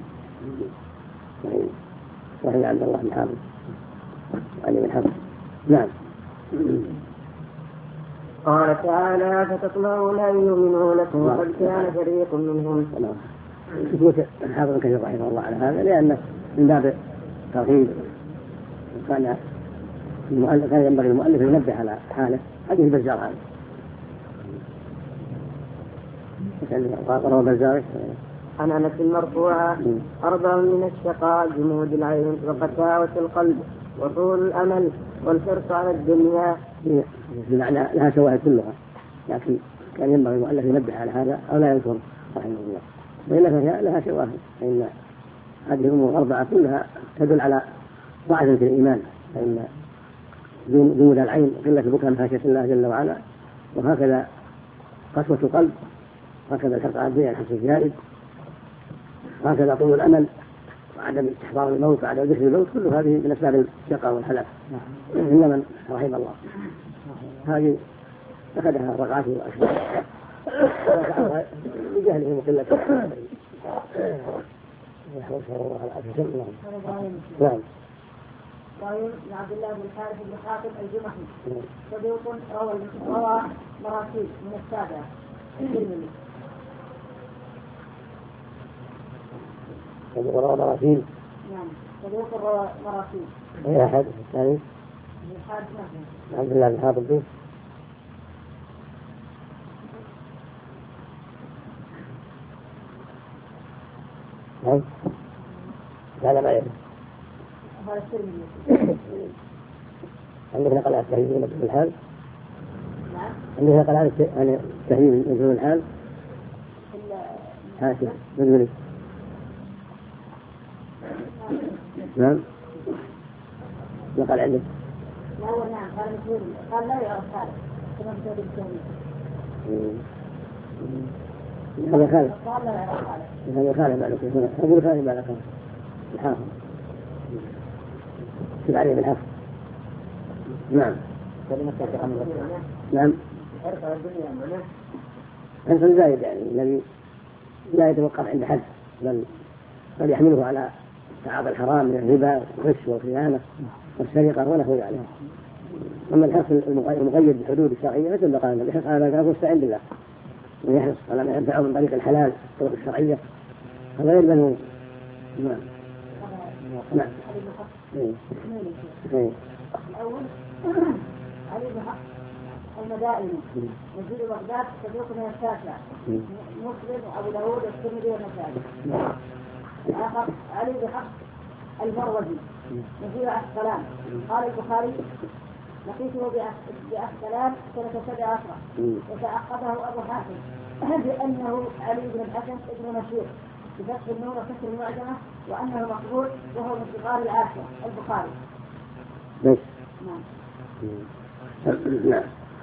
صحيح. عبد الله بن حافظ علي بن حافظ. نعم. قال تعالى: فتطمعون أن يؤمنوا لكم وقد كان فريق منهم. ثبوت الحافظ كثير رحمه الله على هذا لأنه من باب الترغيب. كان ينبغي المؤلف ينبه على حاله. حديث البزار هذا روى البزار عن أنس مرفوعا: 4 من الشقاء جمود العين وقساوة القلب وطول الأمل والحرص على الدنيا. بمعنى لها شواهد كلها، لكن كان ينبغي المؤلف ينبه على هذا أو لا يذكر رحمه الله، وإلا فهي لها شواهد، فإن هذه الأمور الأربعة كلها تدل على ضعف في الإيمان، فإن جمود العين قلة البكاء من خشية الله جل وعلا، وهكذا قسوة قلب، وهكذا الحرص على الدنيا الحرص الزائد، وهكذا طول الأمل وعدم استحضار الموت وعدم ذكر الموت، كل هذه من أسباب الشقاء والهلاك إلا من رحم الله. هذه أخذها الرقعة وأشباهها بجهله وقلة نعم. قال عبد الله بن الحارث بن خاطب الجمحي صديق روى مراسيل من السابعة الترمذي. صديق روى مراسيل. نعم صديق روى مراسيل. أي أحد الثاني؟ عبد الله بن حاطب به. نعم هذا ما يعرف. هذا الترمذي. عندك نقل على التهذيب من مجهول الحال؟ نعم. عندك نقل على التهذيب من مجهول الحال؟ حاشد مجهولي. نعم. نقل عندك. لا هو نعم قال مجهول، قال لا يعرف هذا كما بتقول التهذيب. هذا خالد. قال لا يعرف هذا. هذا خالد بعد كذا. أقول خالد بعد كذا. الحافظ. كيف عليه بالحفظ؟ نعم. نعم. حرص زايد يعني الذي لا يتوقف عند حد، بل قد يحمله على تعاطي الحرام من الربا والغش والخيانة والسرقة ونحو ذلك. أما الحرص المقيد بالحدود الشرعية مثل ما قال النبي يحرص على ما يستعين بالله ويحرص على ما ينفعه من طريق الحلال الطرق الشرعية، هذا يلزمه. نعم. نعم. الأول علي بن حق المدائن نزيل بغداد صديق من التاسع مسلم وأبو داود والترمذي والنسائي. الآخر علي بن حق المروزي نزيل عسقلان. قال البخاري لقيته بعسقلان سنة 17 وتعقبه أبو حاتم بأنه علي بن الحسن ابن مشهور بفتح النور وكسر المعجمة وأنه مقبول وهو من صغار العاشرة البخاري. نعم. نعم.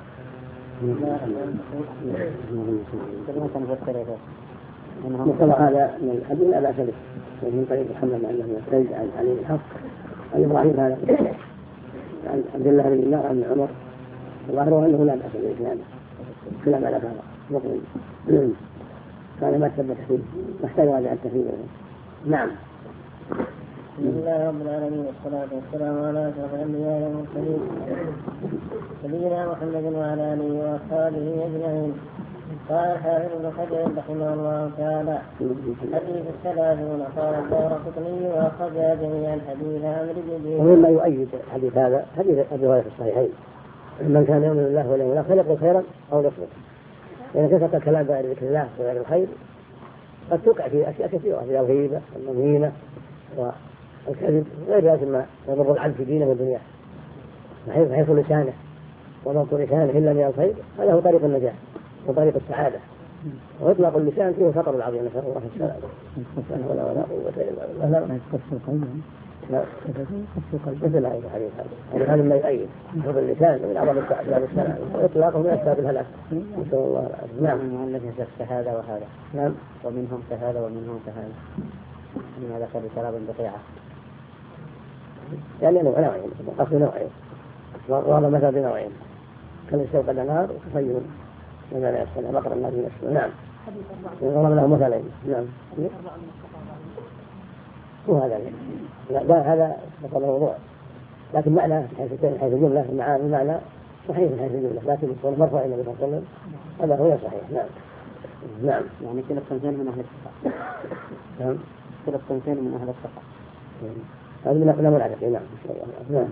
مصطلح هذا من الحديث لا بأس به، من طريق محمد بن مسعود عن علي بن الحق عن إبراهيم هذا عن عبد الله بن دينار عن عمر، وظاهره أنه لا بأس به كلام على هذا مقبول كان ما ثبت فيه محتاج راجع التفسير. نعم. بسم الله رب العالمين والصلاة والسلام على أشرف الأنبياء والمرسلين سيدنا محمد وعلى آله وأصحابه أجمعين. قال الحافظ ابن حجر رحمه الله تعالى حديث 30 قال الدارقطني وأخرج جميع الحديث عن رجله. ومما يؤيد الحديث هذا حديث أبي هريرة في الصحيحين من كان يؤمن بالله واليوم الآخر فليقل خيرا أو ليصمت. إذا كثرت الكلام بغير ذكر الله وغير الخير قد توقع في أشياء كثيرة في الغيبة والنميمة والكذب غير ذلك ما يضر العبد في دينه ودنياه. حيث لسانه وضبط لسانه إلا من الخير هذا هو طريق النجاح وطريق السعادة. وإطلاق اللسان فيه خطر العظيم نسأل الله السلامة. ولا قوة إلا بالله. لا مثل هذا الحديث هذا ما يؤيد حفظ اللسان من أعظم أسباب السلامة وإطلاقه من أسباب الهلاك. نسأل الله العافية. نعم. الذي هذا وهذا. نعم. ومنهم كهذا ومنهم كهذا. لماذا كان شراب بقيعة؟ يعني نوعين قصد نوعين وهذا مثل بنوعين كالاستوقد نار وكفيهم وما لا يصنع مطر الناس من السماء. نعم. وضرب له مثلين. نعم. وهذا هذا مثل موضوع لكن معنى حيث الجملة المعنى صحيح من حيث الجملة لكن يكون مرفوع إلى النبي صلى الله عليه وسلم هذا هو صحيح. نعم. نعم. يعني كلا الصنفين من أهل الثقة. نعم. كلا الصنفين من أهل الثقة. هذا من أقلام العدد. نعم. نعم.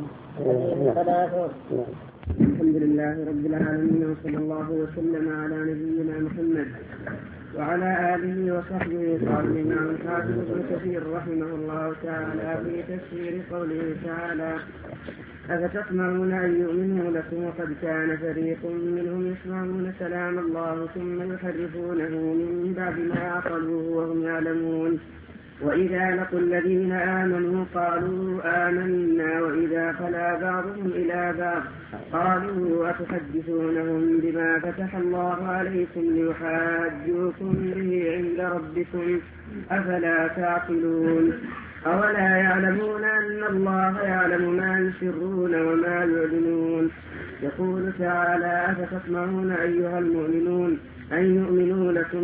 الحمد لله رب العالمين وصلى الله وسلم على نبينا محمد وعلى آله وصحبه. قال الإمام الحافظ ابن كثير رحمه الله تعالى في تفسير قوله تعالى أفتطمعون أن يؤمنوا لكم وقد كان فريق منهم يسمعون كلام الله ثم يحرفونه من بعد ما عقلوه وهم يعلمون. وإذا لقوا الذين آمنوا قالوا آمنا وإذا خلا بعضهم إلى بعض قالوا أتحدثونهم بما فتح الله عليكم ليحاجوكم به عند ربكم أفلا تعقلون. أولا يعلمون أن الله يعلم ما يسرون وما يعلنون. يقول تعالى أفتطمعون أيها المؤمنون أن يؤمنوا لكم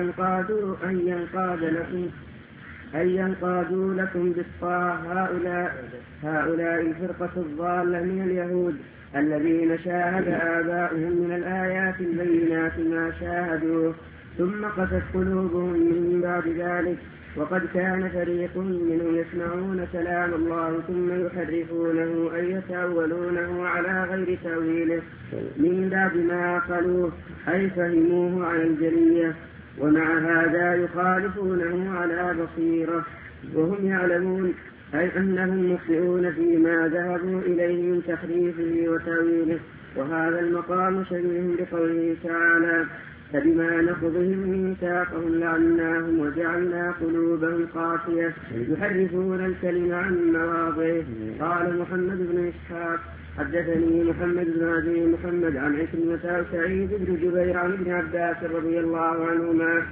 أن ينقادوا لكم بالطاعة هؤلاء الفرقة الضالة من اليهود الذين شاهد آباؤهم من الآيات البينات ما شاهدوه ثم قست قلوبهم من بعد ذلك. وقد كان فريق منهم يسمعون كلام الله ثم يحرفونه أي يتأولونه على غير تأويله من بعد ما عقلوه أي فهموه عن الجلية، ومع هذا يخالفونه على بصيرة وهم يعلمون أي أنهم مخطئون فيما ذهبوا إليه من تحريفه وتأويله. وهذا المقام شبيه بقوله تعالى فبما نقضهم ميثاقهم لعناهم وجعلنا قلوبهم قاسية يحرفون الكلم عن مواضعه. قال محمد بن إسحاق حدثني محمد بن أبي محمد عن عكرمة سعيد بن جبير عن ابن عباس رضي الله عنهما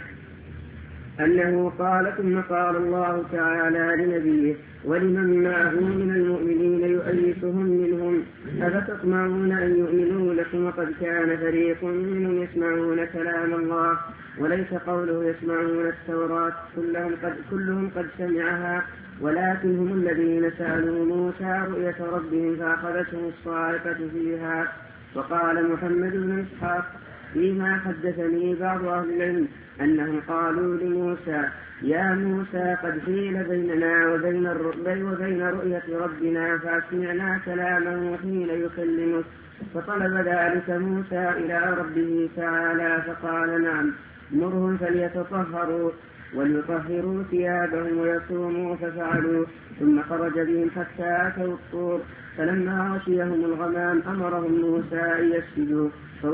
أنه قال ثم قال الله تعالى لنبيه ولمن معه من المؤمنين يؤيسهم منهم أفتطمعون أن يؤمنوا لكم وقد كان فريق منهم يسمعون كلام الله وليس قوله يسمعون التوراة كلهم قد سمعها ولكن هم الذين سألوا موسى رؤية ربهم فأخذتهم الصاعقة فيها. وقال محمد بن إسحاق فيما حدثني بعض أهل العلم أنهم قالوا لموسى يا موسى قد حيل بيننا وبين رؤية ربنا فأسمعنا كلامه حين يكلمك. فطلب ذلك موسى إلى ربه تعالى فقال نعم مرهم فليتطهروا وليطهروا ثيابهم ويصوموا ففعلوا. ثم خرج بهم حتى أتوا الطور فلما غشيهم الغمام أمرهم موسى أن يسجدوا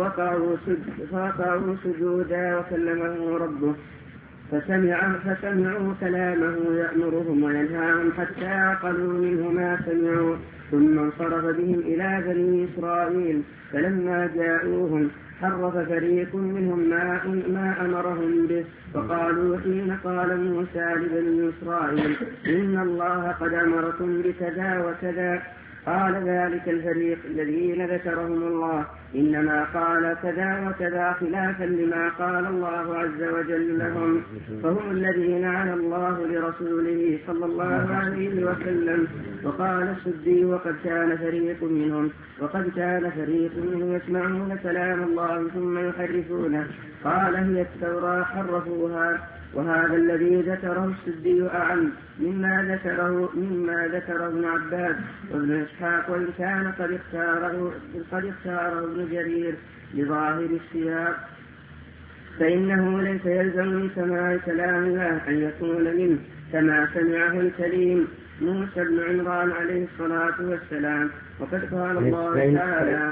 فوقعوا سجودا وكلمه ربه فسمعوا كلامه يأمرهم وينهاهم حتى عقلوا منه ما سمعوا. ثم انصرف بهم إلى بني إسرائيل فلما جاءوهم حرف فريق منهم ما أمرهم به وقالوا حين قال موسى لبني إسرائيل إن الله قد أمركم بكذا وكذا قال ذلك الفريق الذين ذكرهم الله إنما قال كذا وكذا خلافا لما قال الله عز وجل لهم فهم الذين عنى الله لرسوله صلى الله عليه وسلم. وقال السدي وقد كان فريق منهم يسمعون كلام الله ثم يحرفونه قال هي التوراة حرفوها. وهذا الذي ذكره السدي أعم مما ذكره ابن عباس وابن إسحاق وإن كان قد اختاره ابن جرير لظاهر السياق. فإنه ليس يلزم من سماع كلام الله أن يكون منه كما سمعه الكليم موسى بن عمران عليه الصلاة والسلام. وقد قال الله تعالى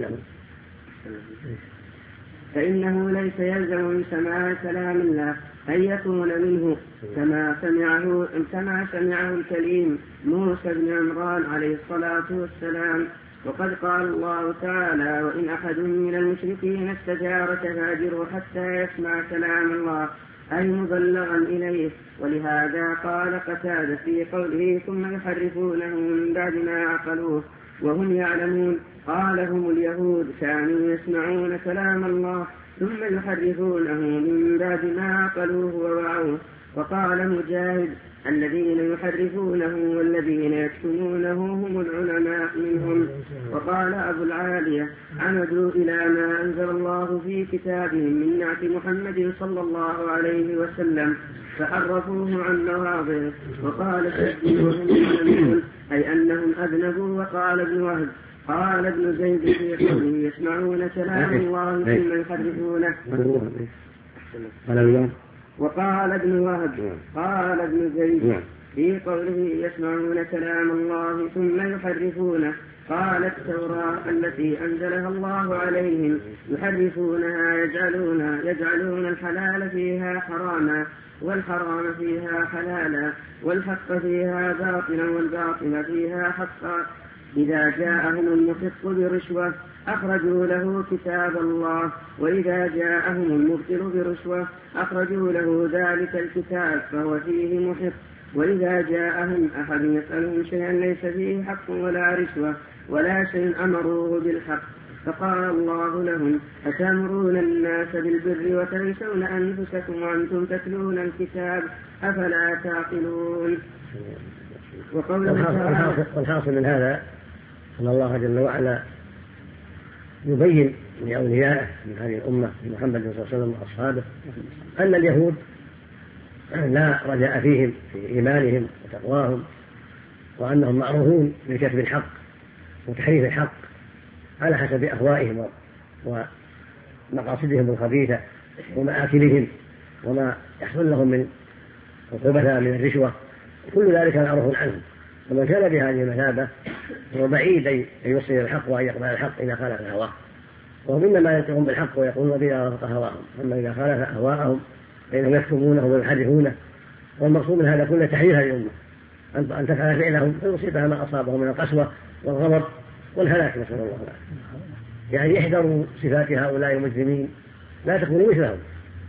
فإنه ليس يلزم من سماع كلام الله أن يكون منه كما سمعه الكليم موسى بن عمران عليه الصلاة والسلام. وقد قال الله تعالى وإن أحد من المشركين استجارك فأجره حتى يسمع كلام الله أي مبلغا إليه. ولهذا قال قتادة في قوله ثم يحرفونه من بعد ما عقلوه وهم يعلمون قال هم اليهود كانوا يسمعون كلام الله ثم يحرفونه من بعد ما عقلوه ووعوه. وقال مجاهد الذين يحرفونه والذين يكتمونه هم العلماء منهم. وقال أبو العالية عمدوا إلى ما أنزل الله في كتابهم من نعت محمد صلى الله عليه وسلم فحرفوه عن مواضعه. وقال السدي وهم يعلمون أي أنهم أذنبوا. وقال ابن وهب قال ابن زيد في قوله يسمعون كلام الله ثم يحرفونه. وقال ابن وهب قال ابن زيد في قوله يسمعون كلام الله ثم يحرفونه قال التوراة التي أنزلها الله عليهم يحرفونها يجعلون الحلال فيها حراما والحرام فيها حلالا والحق فيها باطلا والباطل فيها حقا. إذا جاءهم المحق برشوة أخرجوا له كتاب الله، وإذا جاءهم المبطل برشوة أخرجوا له ذلك الكتاب فهو فيه محق. وإذا جاءهم أحد يسألهم شيئا ليس فيه حق ولا رشوة ولا شيء أمروه بالحق فقال الله لهم أتأمرون الناس بالبر وتنسون أنفسكم وأنتم تتلون الكتاب أفلا تعقلون. والحاصل من هذا أن الله جل وعلا يبين لأوليائه من هذه الأمة محمد صلى الله عليه وسلم وأصحابه أن اليهود لا رجاء فيهم في إيمانهم وتقواهم، وأنهم معروفون بكتب الحق وتحريف الحق على حسب أهوائهم ومقاصدهم الخبيثة ومآكلهم وما يحصل لهم من عقوبتها من الرشوة، كل ذلك معروف عنهم. ومن كان بهذه المثابة هو بعيد أن يوصل الحق وأن يقبل الحق إذا خالف هواه، وهم إنما ينطقون بالحق ويقولون بما وافق هواهم، أما إذا خالف أهواءهم فإنهم يكتمونه ويحرفونه. والمقصود من هذا كله تحذير هذه الأمة أن تفعل فعلهم فيصيبها ما أصابه من القسوة والغضب والهلاك، نسأل الله العافية. يعني يحذروا صفات هؤلاء المجرمين لا تكونوا مثلهم.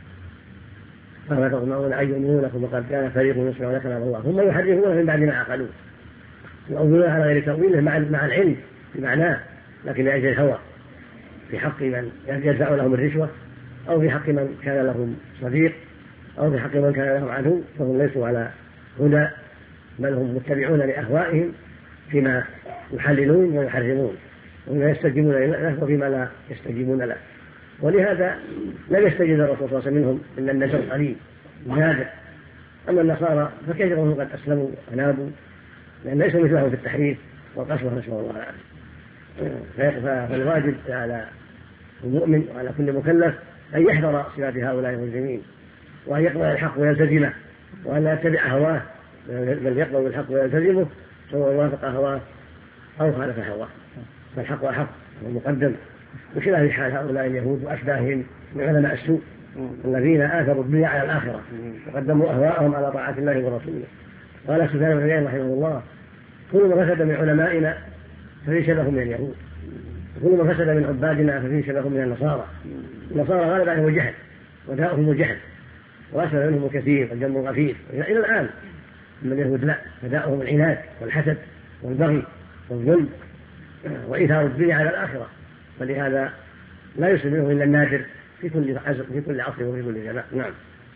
فما تظنون أن يؤمنوا لكم وقد كان فريق يسمعون كلام الله هم يحرفونه من بعد ما عقلوه يؤولون على غير تأويله مع العلم بمعناه، لكن لأجل الهوى في حق من يدفع لهم الرشوة أو في حق من كان لهم صديق أو في حق من كان لهم عدو، فهم ليسوا على هدى بل هم متبعون لأهوائهم فيما يحللون ويحرمون وفيما يستجيبون له وفيما لا يستجيبون له. ولهذا لم يستجيب الرسول صلى الله عليه وسلم منهم إلا النذر قليل نادر. أما النصارى فكثيرهم قد أسلموا ونابوا لأن ليسوا مثلهم في التحريف والقسوة، نسأل الله العافية. فالواجب على المؤمن وعلى كل مكلف أن يحذر صفات هؤلاء المجرمين وأن يقبل الحق ويلتزمه وأن لا يتبع هواه بل يقبل الحق ويلتزمه سواء وافق هواه أو خالف هواه، فالحق أحق ومقدم، بخلاف حال هؤلاء اليهود وأشباههم من علماء السوء الذين آثروا الدنيا على الآخرة وقدموا أهواءهم على طاعة الله ورسوله. قال سفيان بن عيينة رحمه الله كل ما فسد من علمائنا ففي شبه من اليهود، وكل ما فسد من عبادنا ففي شبه من النصارى. النصارى غالب عليهم الجهل وداؤهم الجهل وأسفل منهم كثير والجنب غفير إلى الآن. أما اليهود لا، فداؤهم العناد والحسد والبغي والظلم وإيثار الدنيا على الآخرة، فلهذا لا يسلم منهم إلا النادر في كل عصر وفي كل زمان. نعم.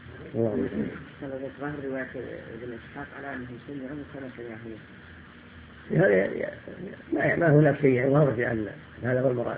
ظاهر رواية ابن إسحاق على أنه سمعوا كما سمعوا هذا ما هناك شيء واضح في أن هذا هو المراد.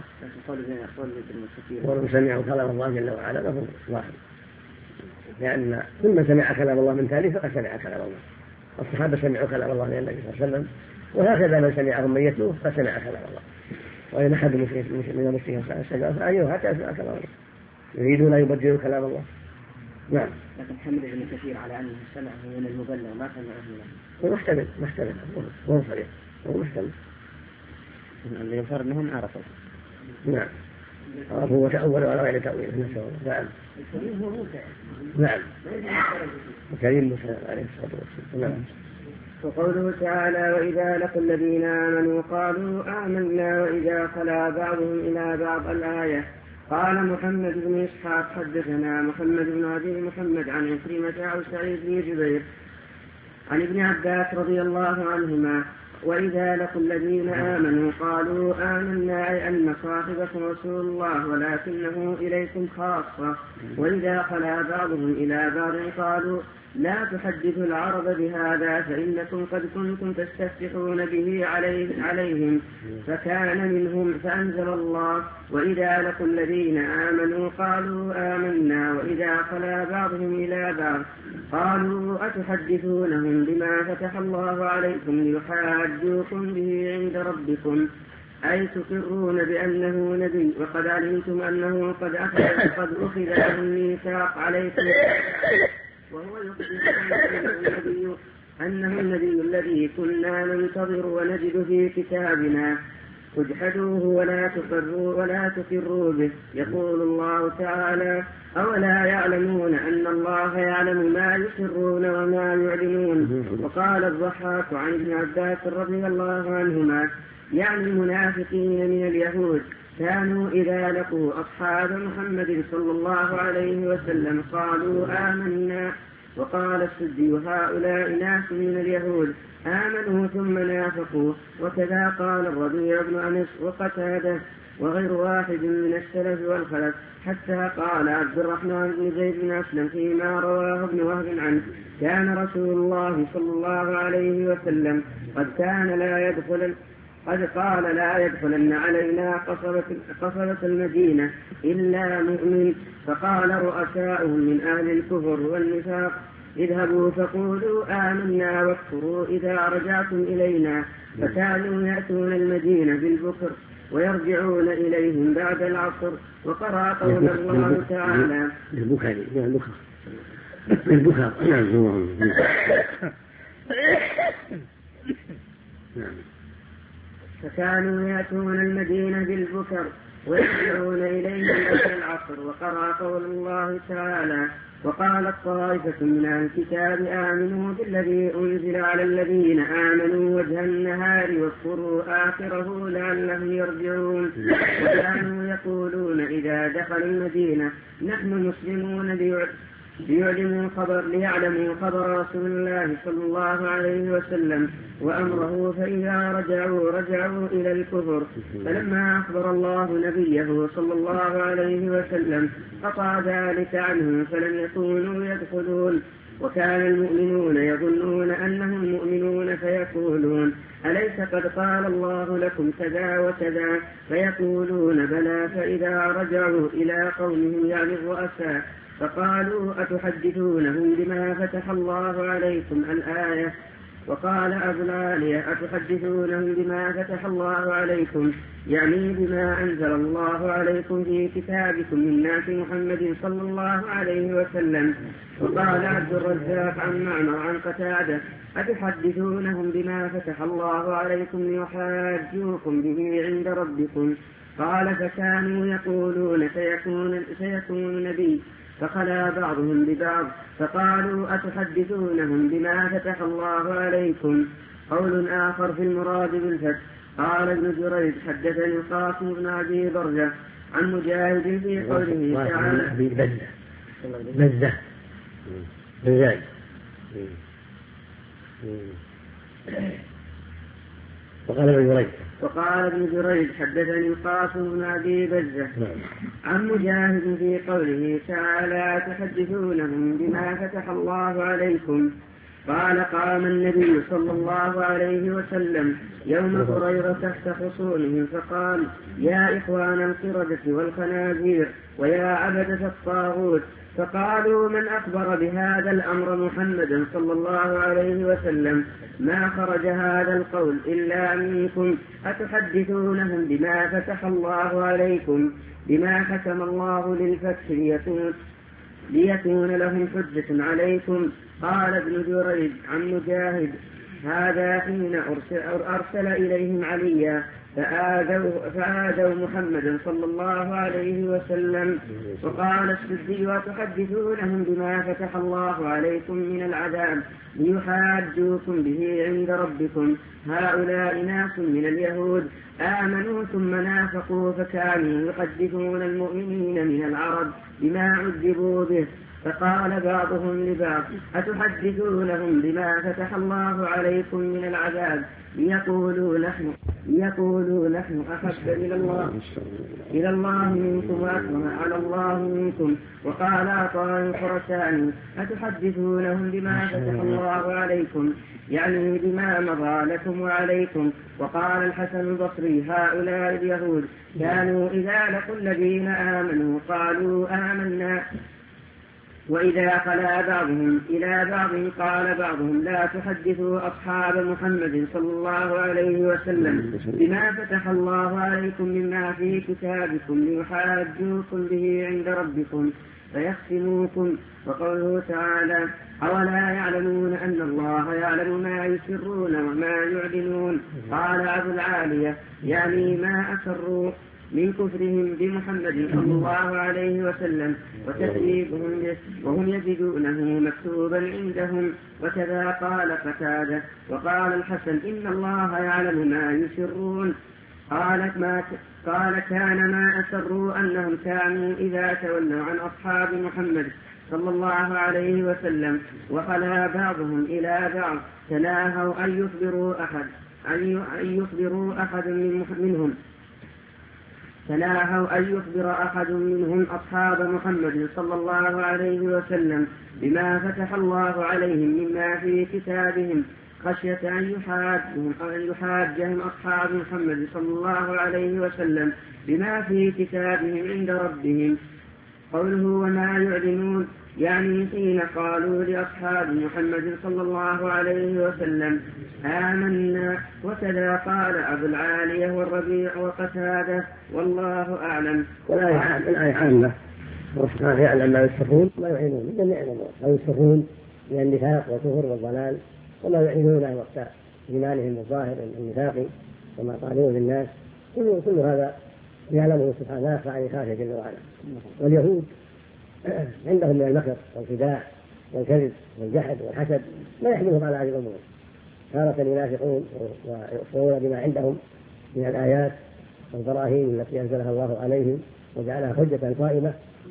قول سمعوا كلام الله جل وعلا له ظاهر، لأن كل من سمع كلام الله من ثاني فقد سمع كلام الله. الصحابة سمعوا كلام الله من النبي صلى الله عليه وسلم، وهكذا من سمعهم من يتلوه فسمع كلام الله. وإن أحد من المشركين سمع فأيه حتى يسمع كلام الله، يريدون أن يبدلوا كلام الله. نعم. لكن حمد بن كثير على أنه سمعه من المبلغ ما سمعه منه. هو محتمل هو صريح هو محتمل. اللي يفر منهم عرفوا. نعم. عرفوا وتأولوا على غير تأويل. نعم. نعم. الكريم موسى عليه الصلاة والسلام. نعم. وقوله تعالى وإذا لقوا الذين آمنوا قالوا آمنا وإذا خلا بعضهم إلى بعض الآية. قال محمد بن إسحاق حدثنا محمد بن أبي محمد عن عكرمة عن سعيد بن جبير عن ابن عباس رضي الله عنهما وإذا لقوا الذين آمنوا قالوا آمنا أي أن صاحبكم رسول الله ولكنه إليكم خاصة. وإذا خلا بعضهم إلى بعض قالوا لا تحدثوا العرب بهذا فإنكم قد كنتم تستفتحون به عليهم فكان منهم فأنزل الله وإذا لقوا الذين آمنوا قالوا آمنا وإذا خلا بعضهم إلى بعض قالوا أتحدثونهم بما فتح الله عليكم ليحاجوكم به عند ربكم أي تقرون بأنه نبي وقد علمتم أنه قد أخذ له الميثاق عليكم وهو يخبر أنه النبي الذي كنا ننتظر ونجد في كتابنا اجحدوه ولا تقروا به. يقول الله تعالى: أولا يعلمون أن الله يعلم ما يسرون وما يعلنون. وقال الضحاك عن ابن عباس رضي الله عنهما يعني المنافقين من اليهود كانوا إذا لقوا أصحاب محمد صلى الله عليه وسلم قالوا آمنا. وقال السدي: هؤلاء ناس من اليهود آمنوا ثم نافقوا. وكذا قال الربيع بن أنس وقتادة وغير واحد من السلف والخلف، حتى قال عبد الرحمن بن زيد بن أسلم فيما رواه ابن وهب عنه: كان رسول الله صلى الله عليه وسلم قد قال لا يدخلن علينا قصبة المدينة إلا مؤمن. فقال رؤساؤهم من أهل الكفر والنفاق: اذهبوا فقولوا آمنا واكفروا إذا رجعتم إلينا. فكانوا يأتون المدينة بالبكر ويرجعون إليهم بعد العصر. وقرأ قول الله تعالى: فكانوا يأتون المدينة بالبكر ويرجعون إليهم بعد العصر. وقرأ قول الله تعالى: وقالت طائفة من أهل الكتاب آمنوا بالذي أنزل على الذين آمنوا وجه النهار واكفروا آخره لعلهم يرجعون. وكانوا يقولون إذا دخلوا المدينة نحن مسلمون ليعلموا خبر رسول الله صلى الله عليه وسلم وأمره، فإذا رجعوا إلى الكفر. فلما أخبر الله نبيه صلى الله عليه وسلم قطع ذلك عنهم فلم يكونوا يدخلون. وكان المؤمنون يظنون أنهم مؤمنون فيقولون: أليس قد قال الله لكم كذا وكذا؟ فيقولون: بلى. فإذا رجعوا إلى قومهم يعني الرؤساء فقالوا: أتحدثونهم بما فتح الله عليكم؟ الآية. وقال أبو العالية: أتحدثونهم بما فتح الله عليكم يعني بما أنزل الله عليكم في كتابكم من ناس محمد صلى الله عليه وسلم. وقال عبد الرزاق عن معمر عن قتادة: أتحدثونهم بما فتح الله عليكم ليحاجوكم به عند ربكم؟ قال: فكانوا يقولون سيكون نبي. فخلا بعضهم ببعض فقالوا: أتحدثونهم بما فتح الله عليكم؟ قول آخر في المراد بالفتح. قال ابن جريج: حدثني القاسم بن أبي برزة عن مجاهد في قوله تعالى: بزة وقال ابن جريج: حدثني القاسم بن أبي بزة عن مجاهد في قوله تعالى: تحدثونهم بما فتح الله عليكم. قال: قام النبي صلى الله عليه وسلم يوم هريرة تحت خصومه فقال: يا إخوان القردة والخنازير ويا عبدة الطاغوت. فقالوا: من أخبر بهذا الأمر محمدا صلى الله عليه وسلم؟ ما خرج هذا القول إلا منكم. أتحدثونهم بما فتح الله عليكم؟ بما ختم الله للفتح ليكون لهم حجة عليكم. قال ابن جريج عن مجاهد: هذا حين أرسل إليهم عليا فآذوا محمدا صلى الله عليه وسلم. وقال السدي: وتحدثونهم بما فتح الله عليكم من العذاب ليحاجوكم به عند ربكم. هؤلاء ناس من اليهود آمنوا ثم نافقوا فكانوا يحدثون المؤمنين من العرب بما عذبوا به. فقال بعضهم لبعض: أتحدثونهم بما فتح الله عليكم من العذاب ليقولوا نحن أحب إلى الله منكم وأكرم على الله منكم. وقال عطاء الخرساني: أتحدثونهم بما فتح الله عليكم يعني بما مضى لكم وعليكم. وقال الحسن البصري: هؤلاء اليهود كانوا إذا لقوا الذين آمنوا قالوا آمنا، وإذا خلا بعضهم إلى بعض قال بعضهم: لا تحدثوا أصحاب محمد صلى الله عليه وسلم بما فتح الله عليكم مما في كتابكم ليحاجوكم به عند ربكم. فيختموكم. وقوله تعالى: أولا يعلمون أن الله يعلم ما يسرون وما يعلنون. قال أبو العالية: يعني ما أسروا من كفرهم بمحمد صلى الله عليه وسلم وتكذيبهم به وهم يجدونه مكتوبا عندهم. وكذا قال قتادة. وقال الحسن: إن الله يعلم ما يسرون. قال: كان ما أسروا أنهم كانوا إذا تولوا عن أصحاب محمد صلى الله عليه وسلم وخلا بعضهم إلى بعض تناهوا أن يخبر أحد منهم أصحاب محمد صلى الله عليه وسلم بما فتح الله عليهم مما في كتابهم خشية أن يحاجهم أصحاب محمد صلى الله عليه وسلم بما في كتابهم عند ربهم. قوله وما يعلنون يعني حين قالوا لأصحاب محمد صلى الله عليه وسلم آمنا. وكذا قال أبو العالية والربيع وقتادة والله أعلم. الآية عامة، والله يعلم ما يسرون وما يعلنون، إذن يعلمون ما يسرون من النفاق والكفر والضلال، وما يعلنون وقت إيمانهم الظاهر النفاقي وما قالوا للناس، كل هذا يعلمه سبحانه فعن خافه جل وعلا. واليهود عندهم من المكر والخداع والكذب والجحد والحسد ما يحملهم على هذه الأمور. تارة ينافقون ويؤثرون بما عندهم من الآيات والبراهين التي أنزلها الله عليهم وجعلها حجة قائمة،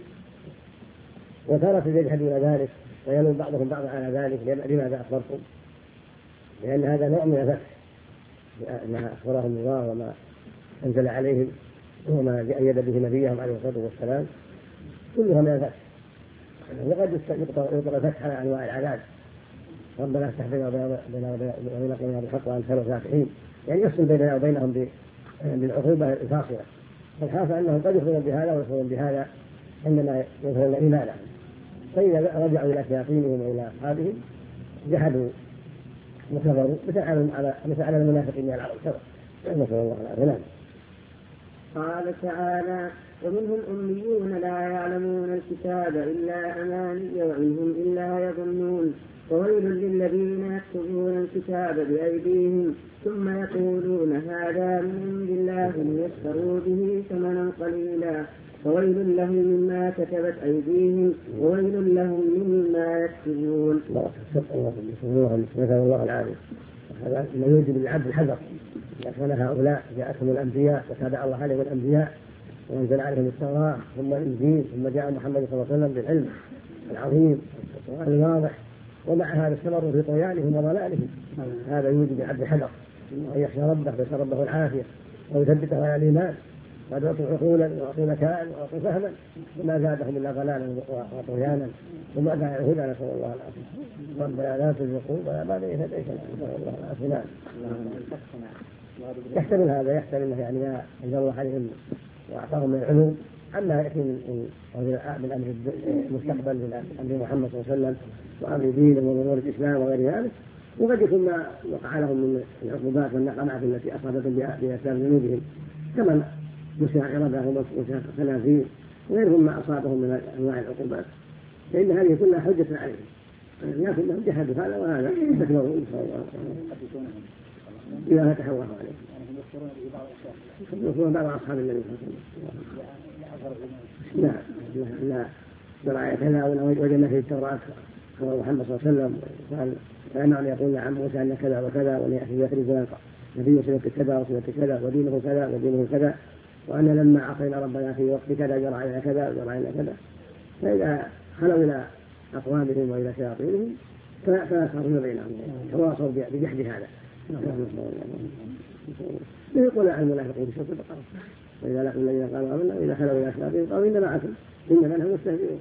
وتارة يجحدون ذلك ويلوم بعضهم بعضا على ذلك. لماذا أخبرتم؟ لأن هذا نوع من الفتح، ما أخبرهم الله وما أنزل عليهم وما أيد به نبيهم عليه الصلاة والسلام كلها من الفتح. وقد يطلق الفتح على أنواع العذاب: ربنا افتح بيننا وبين قومنا بالحق وأنت خير الفاتحين، يعني يفصل بيننا وبينهم بالعقوبة الفاصلة. فالحاصل أنهم قد يخبرون بهذا ويخبرون بهذا عندما يظهرون إيمانهم، فإذا رجعوا إلى شياطينهم وإلى أصحابهم جحدوا وكفروا مثل على المنافقين من العرب سواء. نسأل الله العافية. قال تعالى: ومنهم أميون لا يعلمون الكتاب إلا أماني وإنهم إلا يظنون. وويل للذين يكتبون الكتاب بأيديهم ثم يقولون هذا من عند الله ليشتروا به ثمنا قليلا وويل لهم مما كتبت أيديهم وويل لهم مما يكسبون. نسأل الله العافية. هذا ما يوجب للعبد الحذر، لأن هؤلاء جاءتهم الأنبياء وتابع الله عليهم الأنبياء وأنزل عليهم التوراة ثم الإنجيل ثم جاء محمد صلى الله عليه وسلم بالعلم العظيم والقرآن الواضح، ومع هذا استمروا في طغيانهم وضلالهم. هذا يوجب للعبد الحذر وأن يخشى ربه فيسأل ربه العافية ويثبته على الإيمان. قد أعطوا عقولا وأعطوا مكانا وأعطوا فهما وما زادهم إلا ضلالا وطغيانا وما دعا الهدى. نسأل الله العافية. ربنا لا تزغ قلوبنا بعد إذ هديتنا. نسأل الله العافية. يحتمل هذا، يحتمل يعني ما أنزل الله عليهم وأعطاهم من العلوم عما يأتي من أمر المستقبل من أمر محمد صلى الله عليه وسلم وأمر دينه وأمور الإسلام وغير ذلك، وقد يكون ما وقع لهم من العقوبات والنقمات التي أصابتهم بأسباب ذنوبهم كما مسح عرضهم ومسح خنازير وغيرهم ما أصابهم من أنواع العقوبات، فإن هذه كلها حجة عليهم، لكنهم جحدوا هذا وهذا استكبروا. إذا فتح الله عليهم يذكرون بعض أصحاب النبي صلى الله عليه وسلم. لا برعاية كذا وجدنا في التوراة خبر محمد صلى الله عليه وسلم قال فإنهم يقول عن موسى أن كذا وكذا وأن يأتي آخر الزمان نبي سنة كذا وسنة كذا ودينه كذا ودينه كذا، وأن لما عصينا ربنا في وقت كذا جرى علينا كذا وجرى علينا كذا. فإذا خلوا إلى أقوامهم وإلى شياطينهم فيصارون بينهم تواصوا بجحد هذا. يقول عن المنافقين في سورة البقرة: وإذا لقوا الذين قالوا آمنا وإذا خلوا إلى شياطينهم قالوا إنا معكم إنما نحن مستهزئون.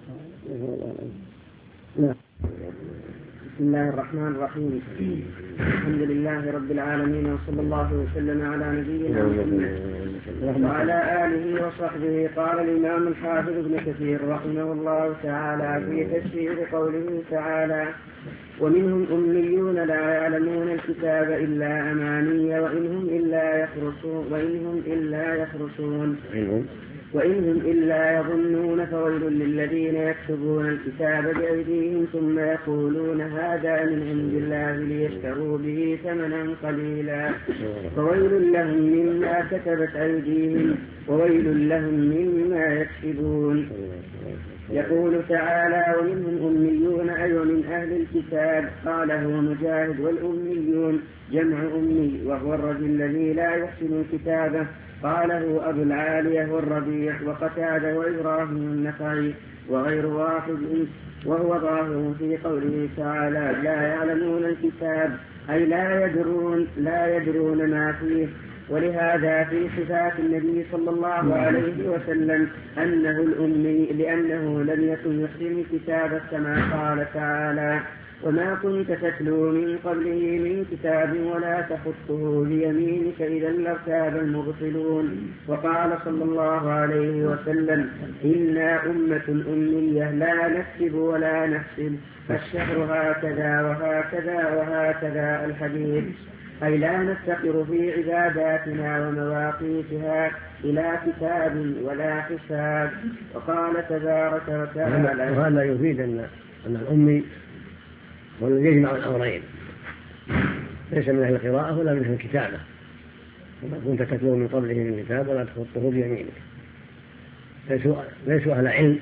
بسم الله الرحمن الرحيم. الحمد لله رب العالمين وصلى الله وسلم على نبينا محمد وعلى آله وصحبه. قال الإمام الحافظ ابن كثير رحمه الله تعالى في تفسير قوله تعالى: ومنهم أميون لا يعلمون الكتاب إلا أماني وإنهم إلا يخرصون وإن هم إلا يظنون فويل للذين يكتبون الكتاب بأيديهم ثم يقولون هذا من عند الله ليشتروا به ثمنا قليلا فويل لهم مما كتبت أيديهم وويل لهم مما يكسبون. يقول تعالى ومنهم أميون أي من أهل الكتاب قاله مجاهد والأميون جمع أمي وهو الرجل الذي لا يحسن الكتابة قاله أبو العالية والربيع وقتادة وإبراهيم النخعي وغير واحد وهو ظاهر في قوله تعالى لا يعلمون الكتاب أي لا يدرون ما فيه. ولهذا في صفات النبي صلى الله عليه وسلم أنه الأمي لأنه لم يكن يحسن الكتاب كما قال تعالى وما كنت تتلو من قبله من كتاب ولا تخطه بيمينك إذا لارتاب المبطلون. وقال صلى الله عليه وسلم إنا أمة أمية لا نكتب ولا نحسب فالشهر هكذا وهكذا وهكذا الحديث أي لا نفتقر في عباداتنا ومواقيتها إلى كتاب ولا حساب. وقال تبارك وتعالى وهذا يفيد أن الأمي هو الذي يجمع الأمرين ليس من أهل القراءة ولا من أهل الكتابة وما كنت تتلو من قبله من كتاب ولا تخطه بيمينك ليسوا أهل علم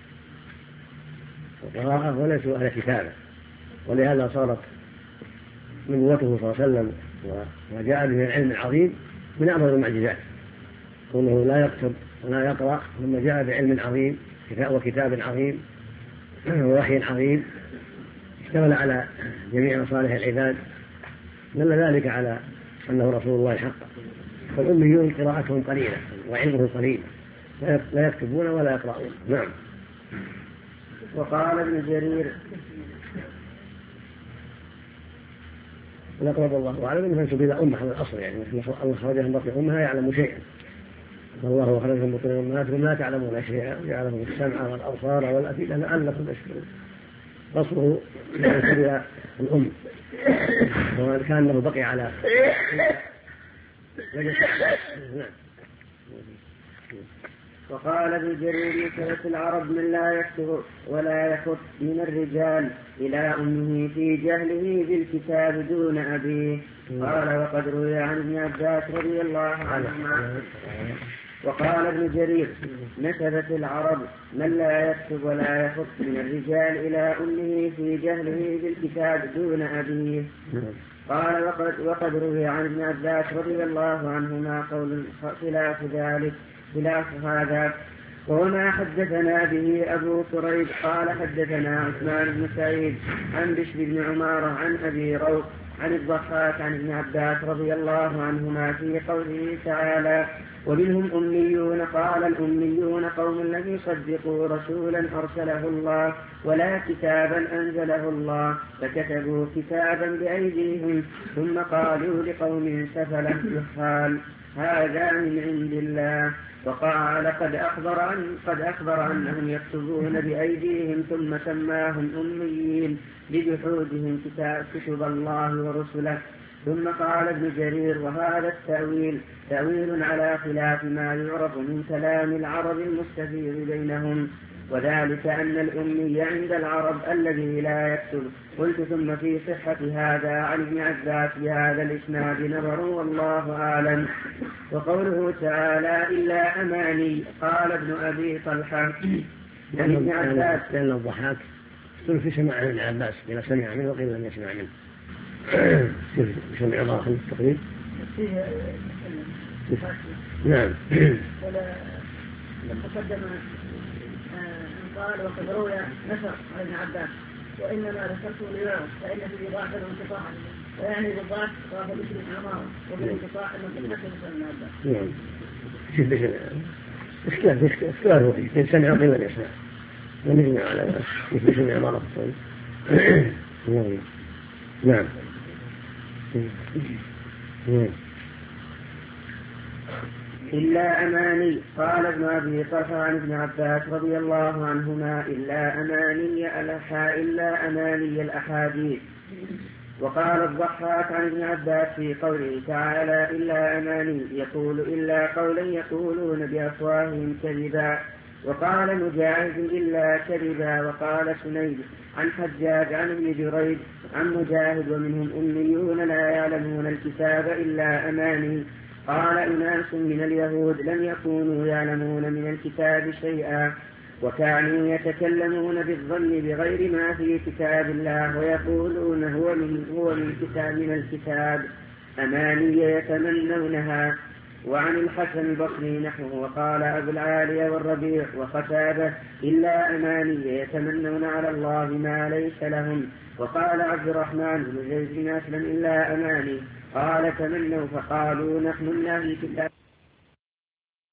وقراءة وليسوا أهل كتابة. ولهذا صارت نبوته صلى الله عليه وسلم وجاء به العلم العظيم من أعظم المعجزات كونه لا يكتب ولا يقرأ ثم جاء بعلم عظيم وكتاب عظيم ووحي عظيم اشتمل على جميع مصالح العباد دل ذلك على أنه رسول الله حقا. فالأميون قراءتهم قليلة وعلمهم قليل لا يكتبون ولا يقرؤون. نعم. وقال ابن جرير ونقرب الله أعلم أنه ينسب إلى أمة على الأصل يعني الله خرجها من بطن أمها يعلم شيئا والله خرجها من بطن أمهاتكم لا تعلمون شيئا يعلم السمع والأبصار والأفئدة لعلكم تشكرون. أصله ينسب إلى الأم وكأنه بقي على وقال ابن جرير كتبت العرب من لا يكتب ولا يخط من الرجال إلى أمه في جهله بالكتاب دون أبيه. قال وقد روي عن ابن عباس رضي الله عنهما. وقال ابن جرير نسبت العرب من لا يكتب ولا يخط من الرجال إلى أمه في جهله بالكتاب دون أبيه. قال وقد روي عن ابن عباس رضي الله عنهما قول خلاف ذلك خلاف هذا وما حدثنا به أبو كريب قال حدثنا عثمان بن سعيد عن بشر بن عمارة عن أبي روح عن الضحاك عن ابن عباس رضي الله عنهما في قوله تعالى ومنهم أميون قال الأميون قوم لم يصدقوا رسولا أرسله الله ولا كتابا أنزله الله فكتبوا كتابا بأيديهم ثم قالوا لقوم سفلة يحال هذا من عند الله. وقال قد أخبر أنهم يكتبون بأيديهم ثم سماهم أميين لجحودهم كتب الله ورسله. ثم قال ابن جرير وهذا التأويل تأويل على خلاف ما يعرف من كلام العرب المستفيض بينهم وذلك أن الأمي عند العرب الذي لا يكتب. قلت ثم في صحة هذا عن ابن عباس بهذا الإسناد نظر والله أعلم. وقوله تعالى إلا أماني قال ابن أبي طلحة يعني ابن عباس لأن الضحاك في سماع عن ابن عباس قيل سمع منه وقيل لم يسمع منه سمع ضاخل التقريب. نعم. تقدم قال وقد روي نشر عن ابن عباس وإنما ذكرته ليعرف فإن في ضعف الانقطاع ويعني بالضعف ضعف بشر بن عمارة وبالانقطاع أنه تحسن ابن عباس. نعم. اختلاف فيه سمع وقيل لم يسمع لم يجمع على بشر بن عمارة. نعم. إلا أماني قال ابن أبي طلحة عن ابن عباس رضي الله عنهما إلا أماني الأحاديث. وقال الضحاك عن ابن عباس في قوله تعالى إلا أماني يقول إلا قولا يقولون بأفواههم كذبا. وقال مجاهد إلا كذبا. وقال سنيد عن حجاج عن ابن جريج عن مجاهد ومنهم أميون لا يعلمون الكتاب إلا أماني. قال أناس من اليهود لم يكونوا يعلمون من الكتاب شيئا وكانوا يتكلمون بالظن بغير ما في كتاب الله ويقولون هو من الكتاب أماني يتمنونها. وعن الحسن البصري نحوه. وقال أبو العالية والربيع وقتادة إلا أماني يتمنون على الله ما ليس لهم. وقال عبد الرحمن بن زيد بن أسلم إلا أماني. قال تمنوا فقالوا نحن لا في كتاب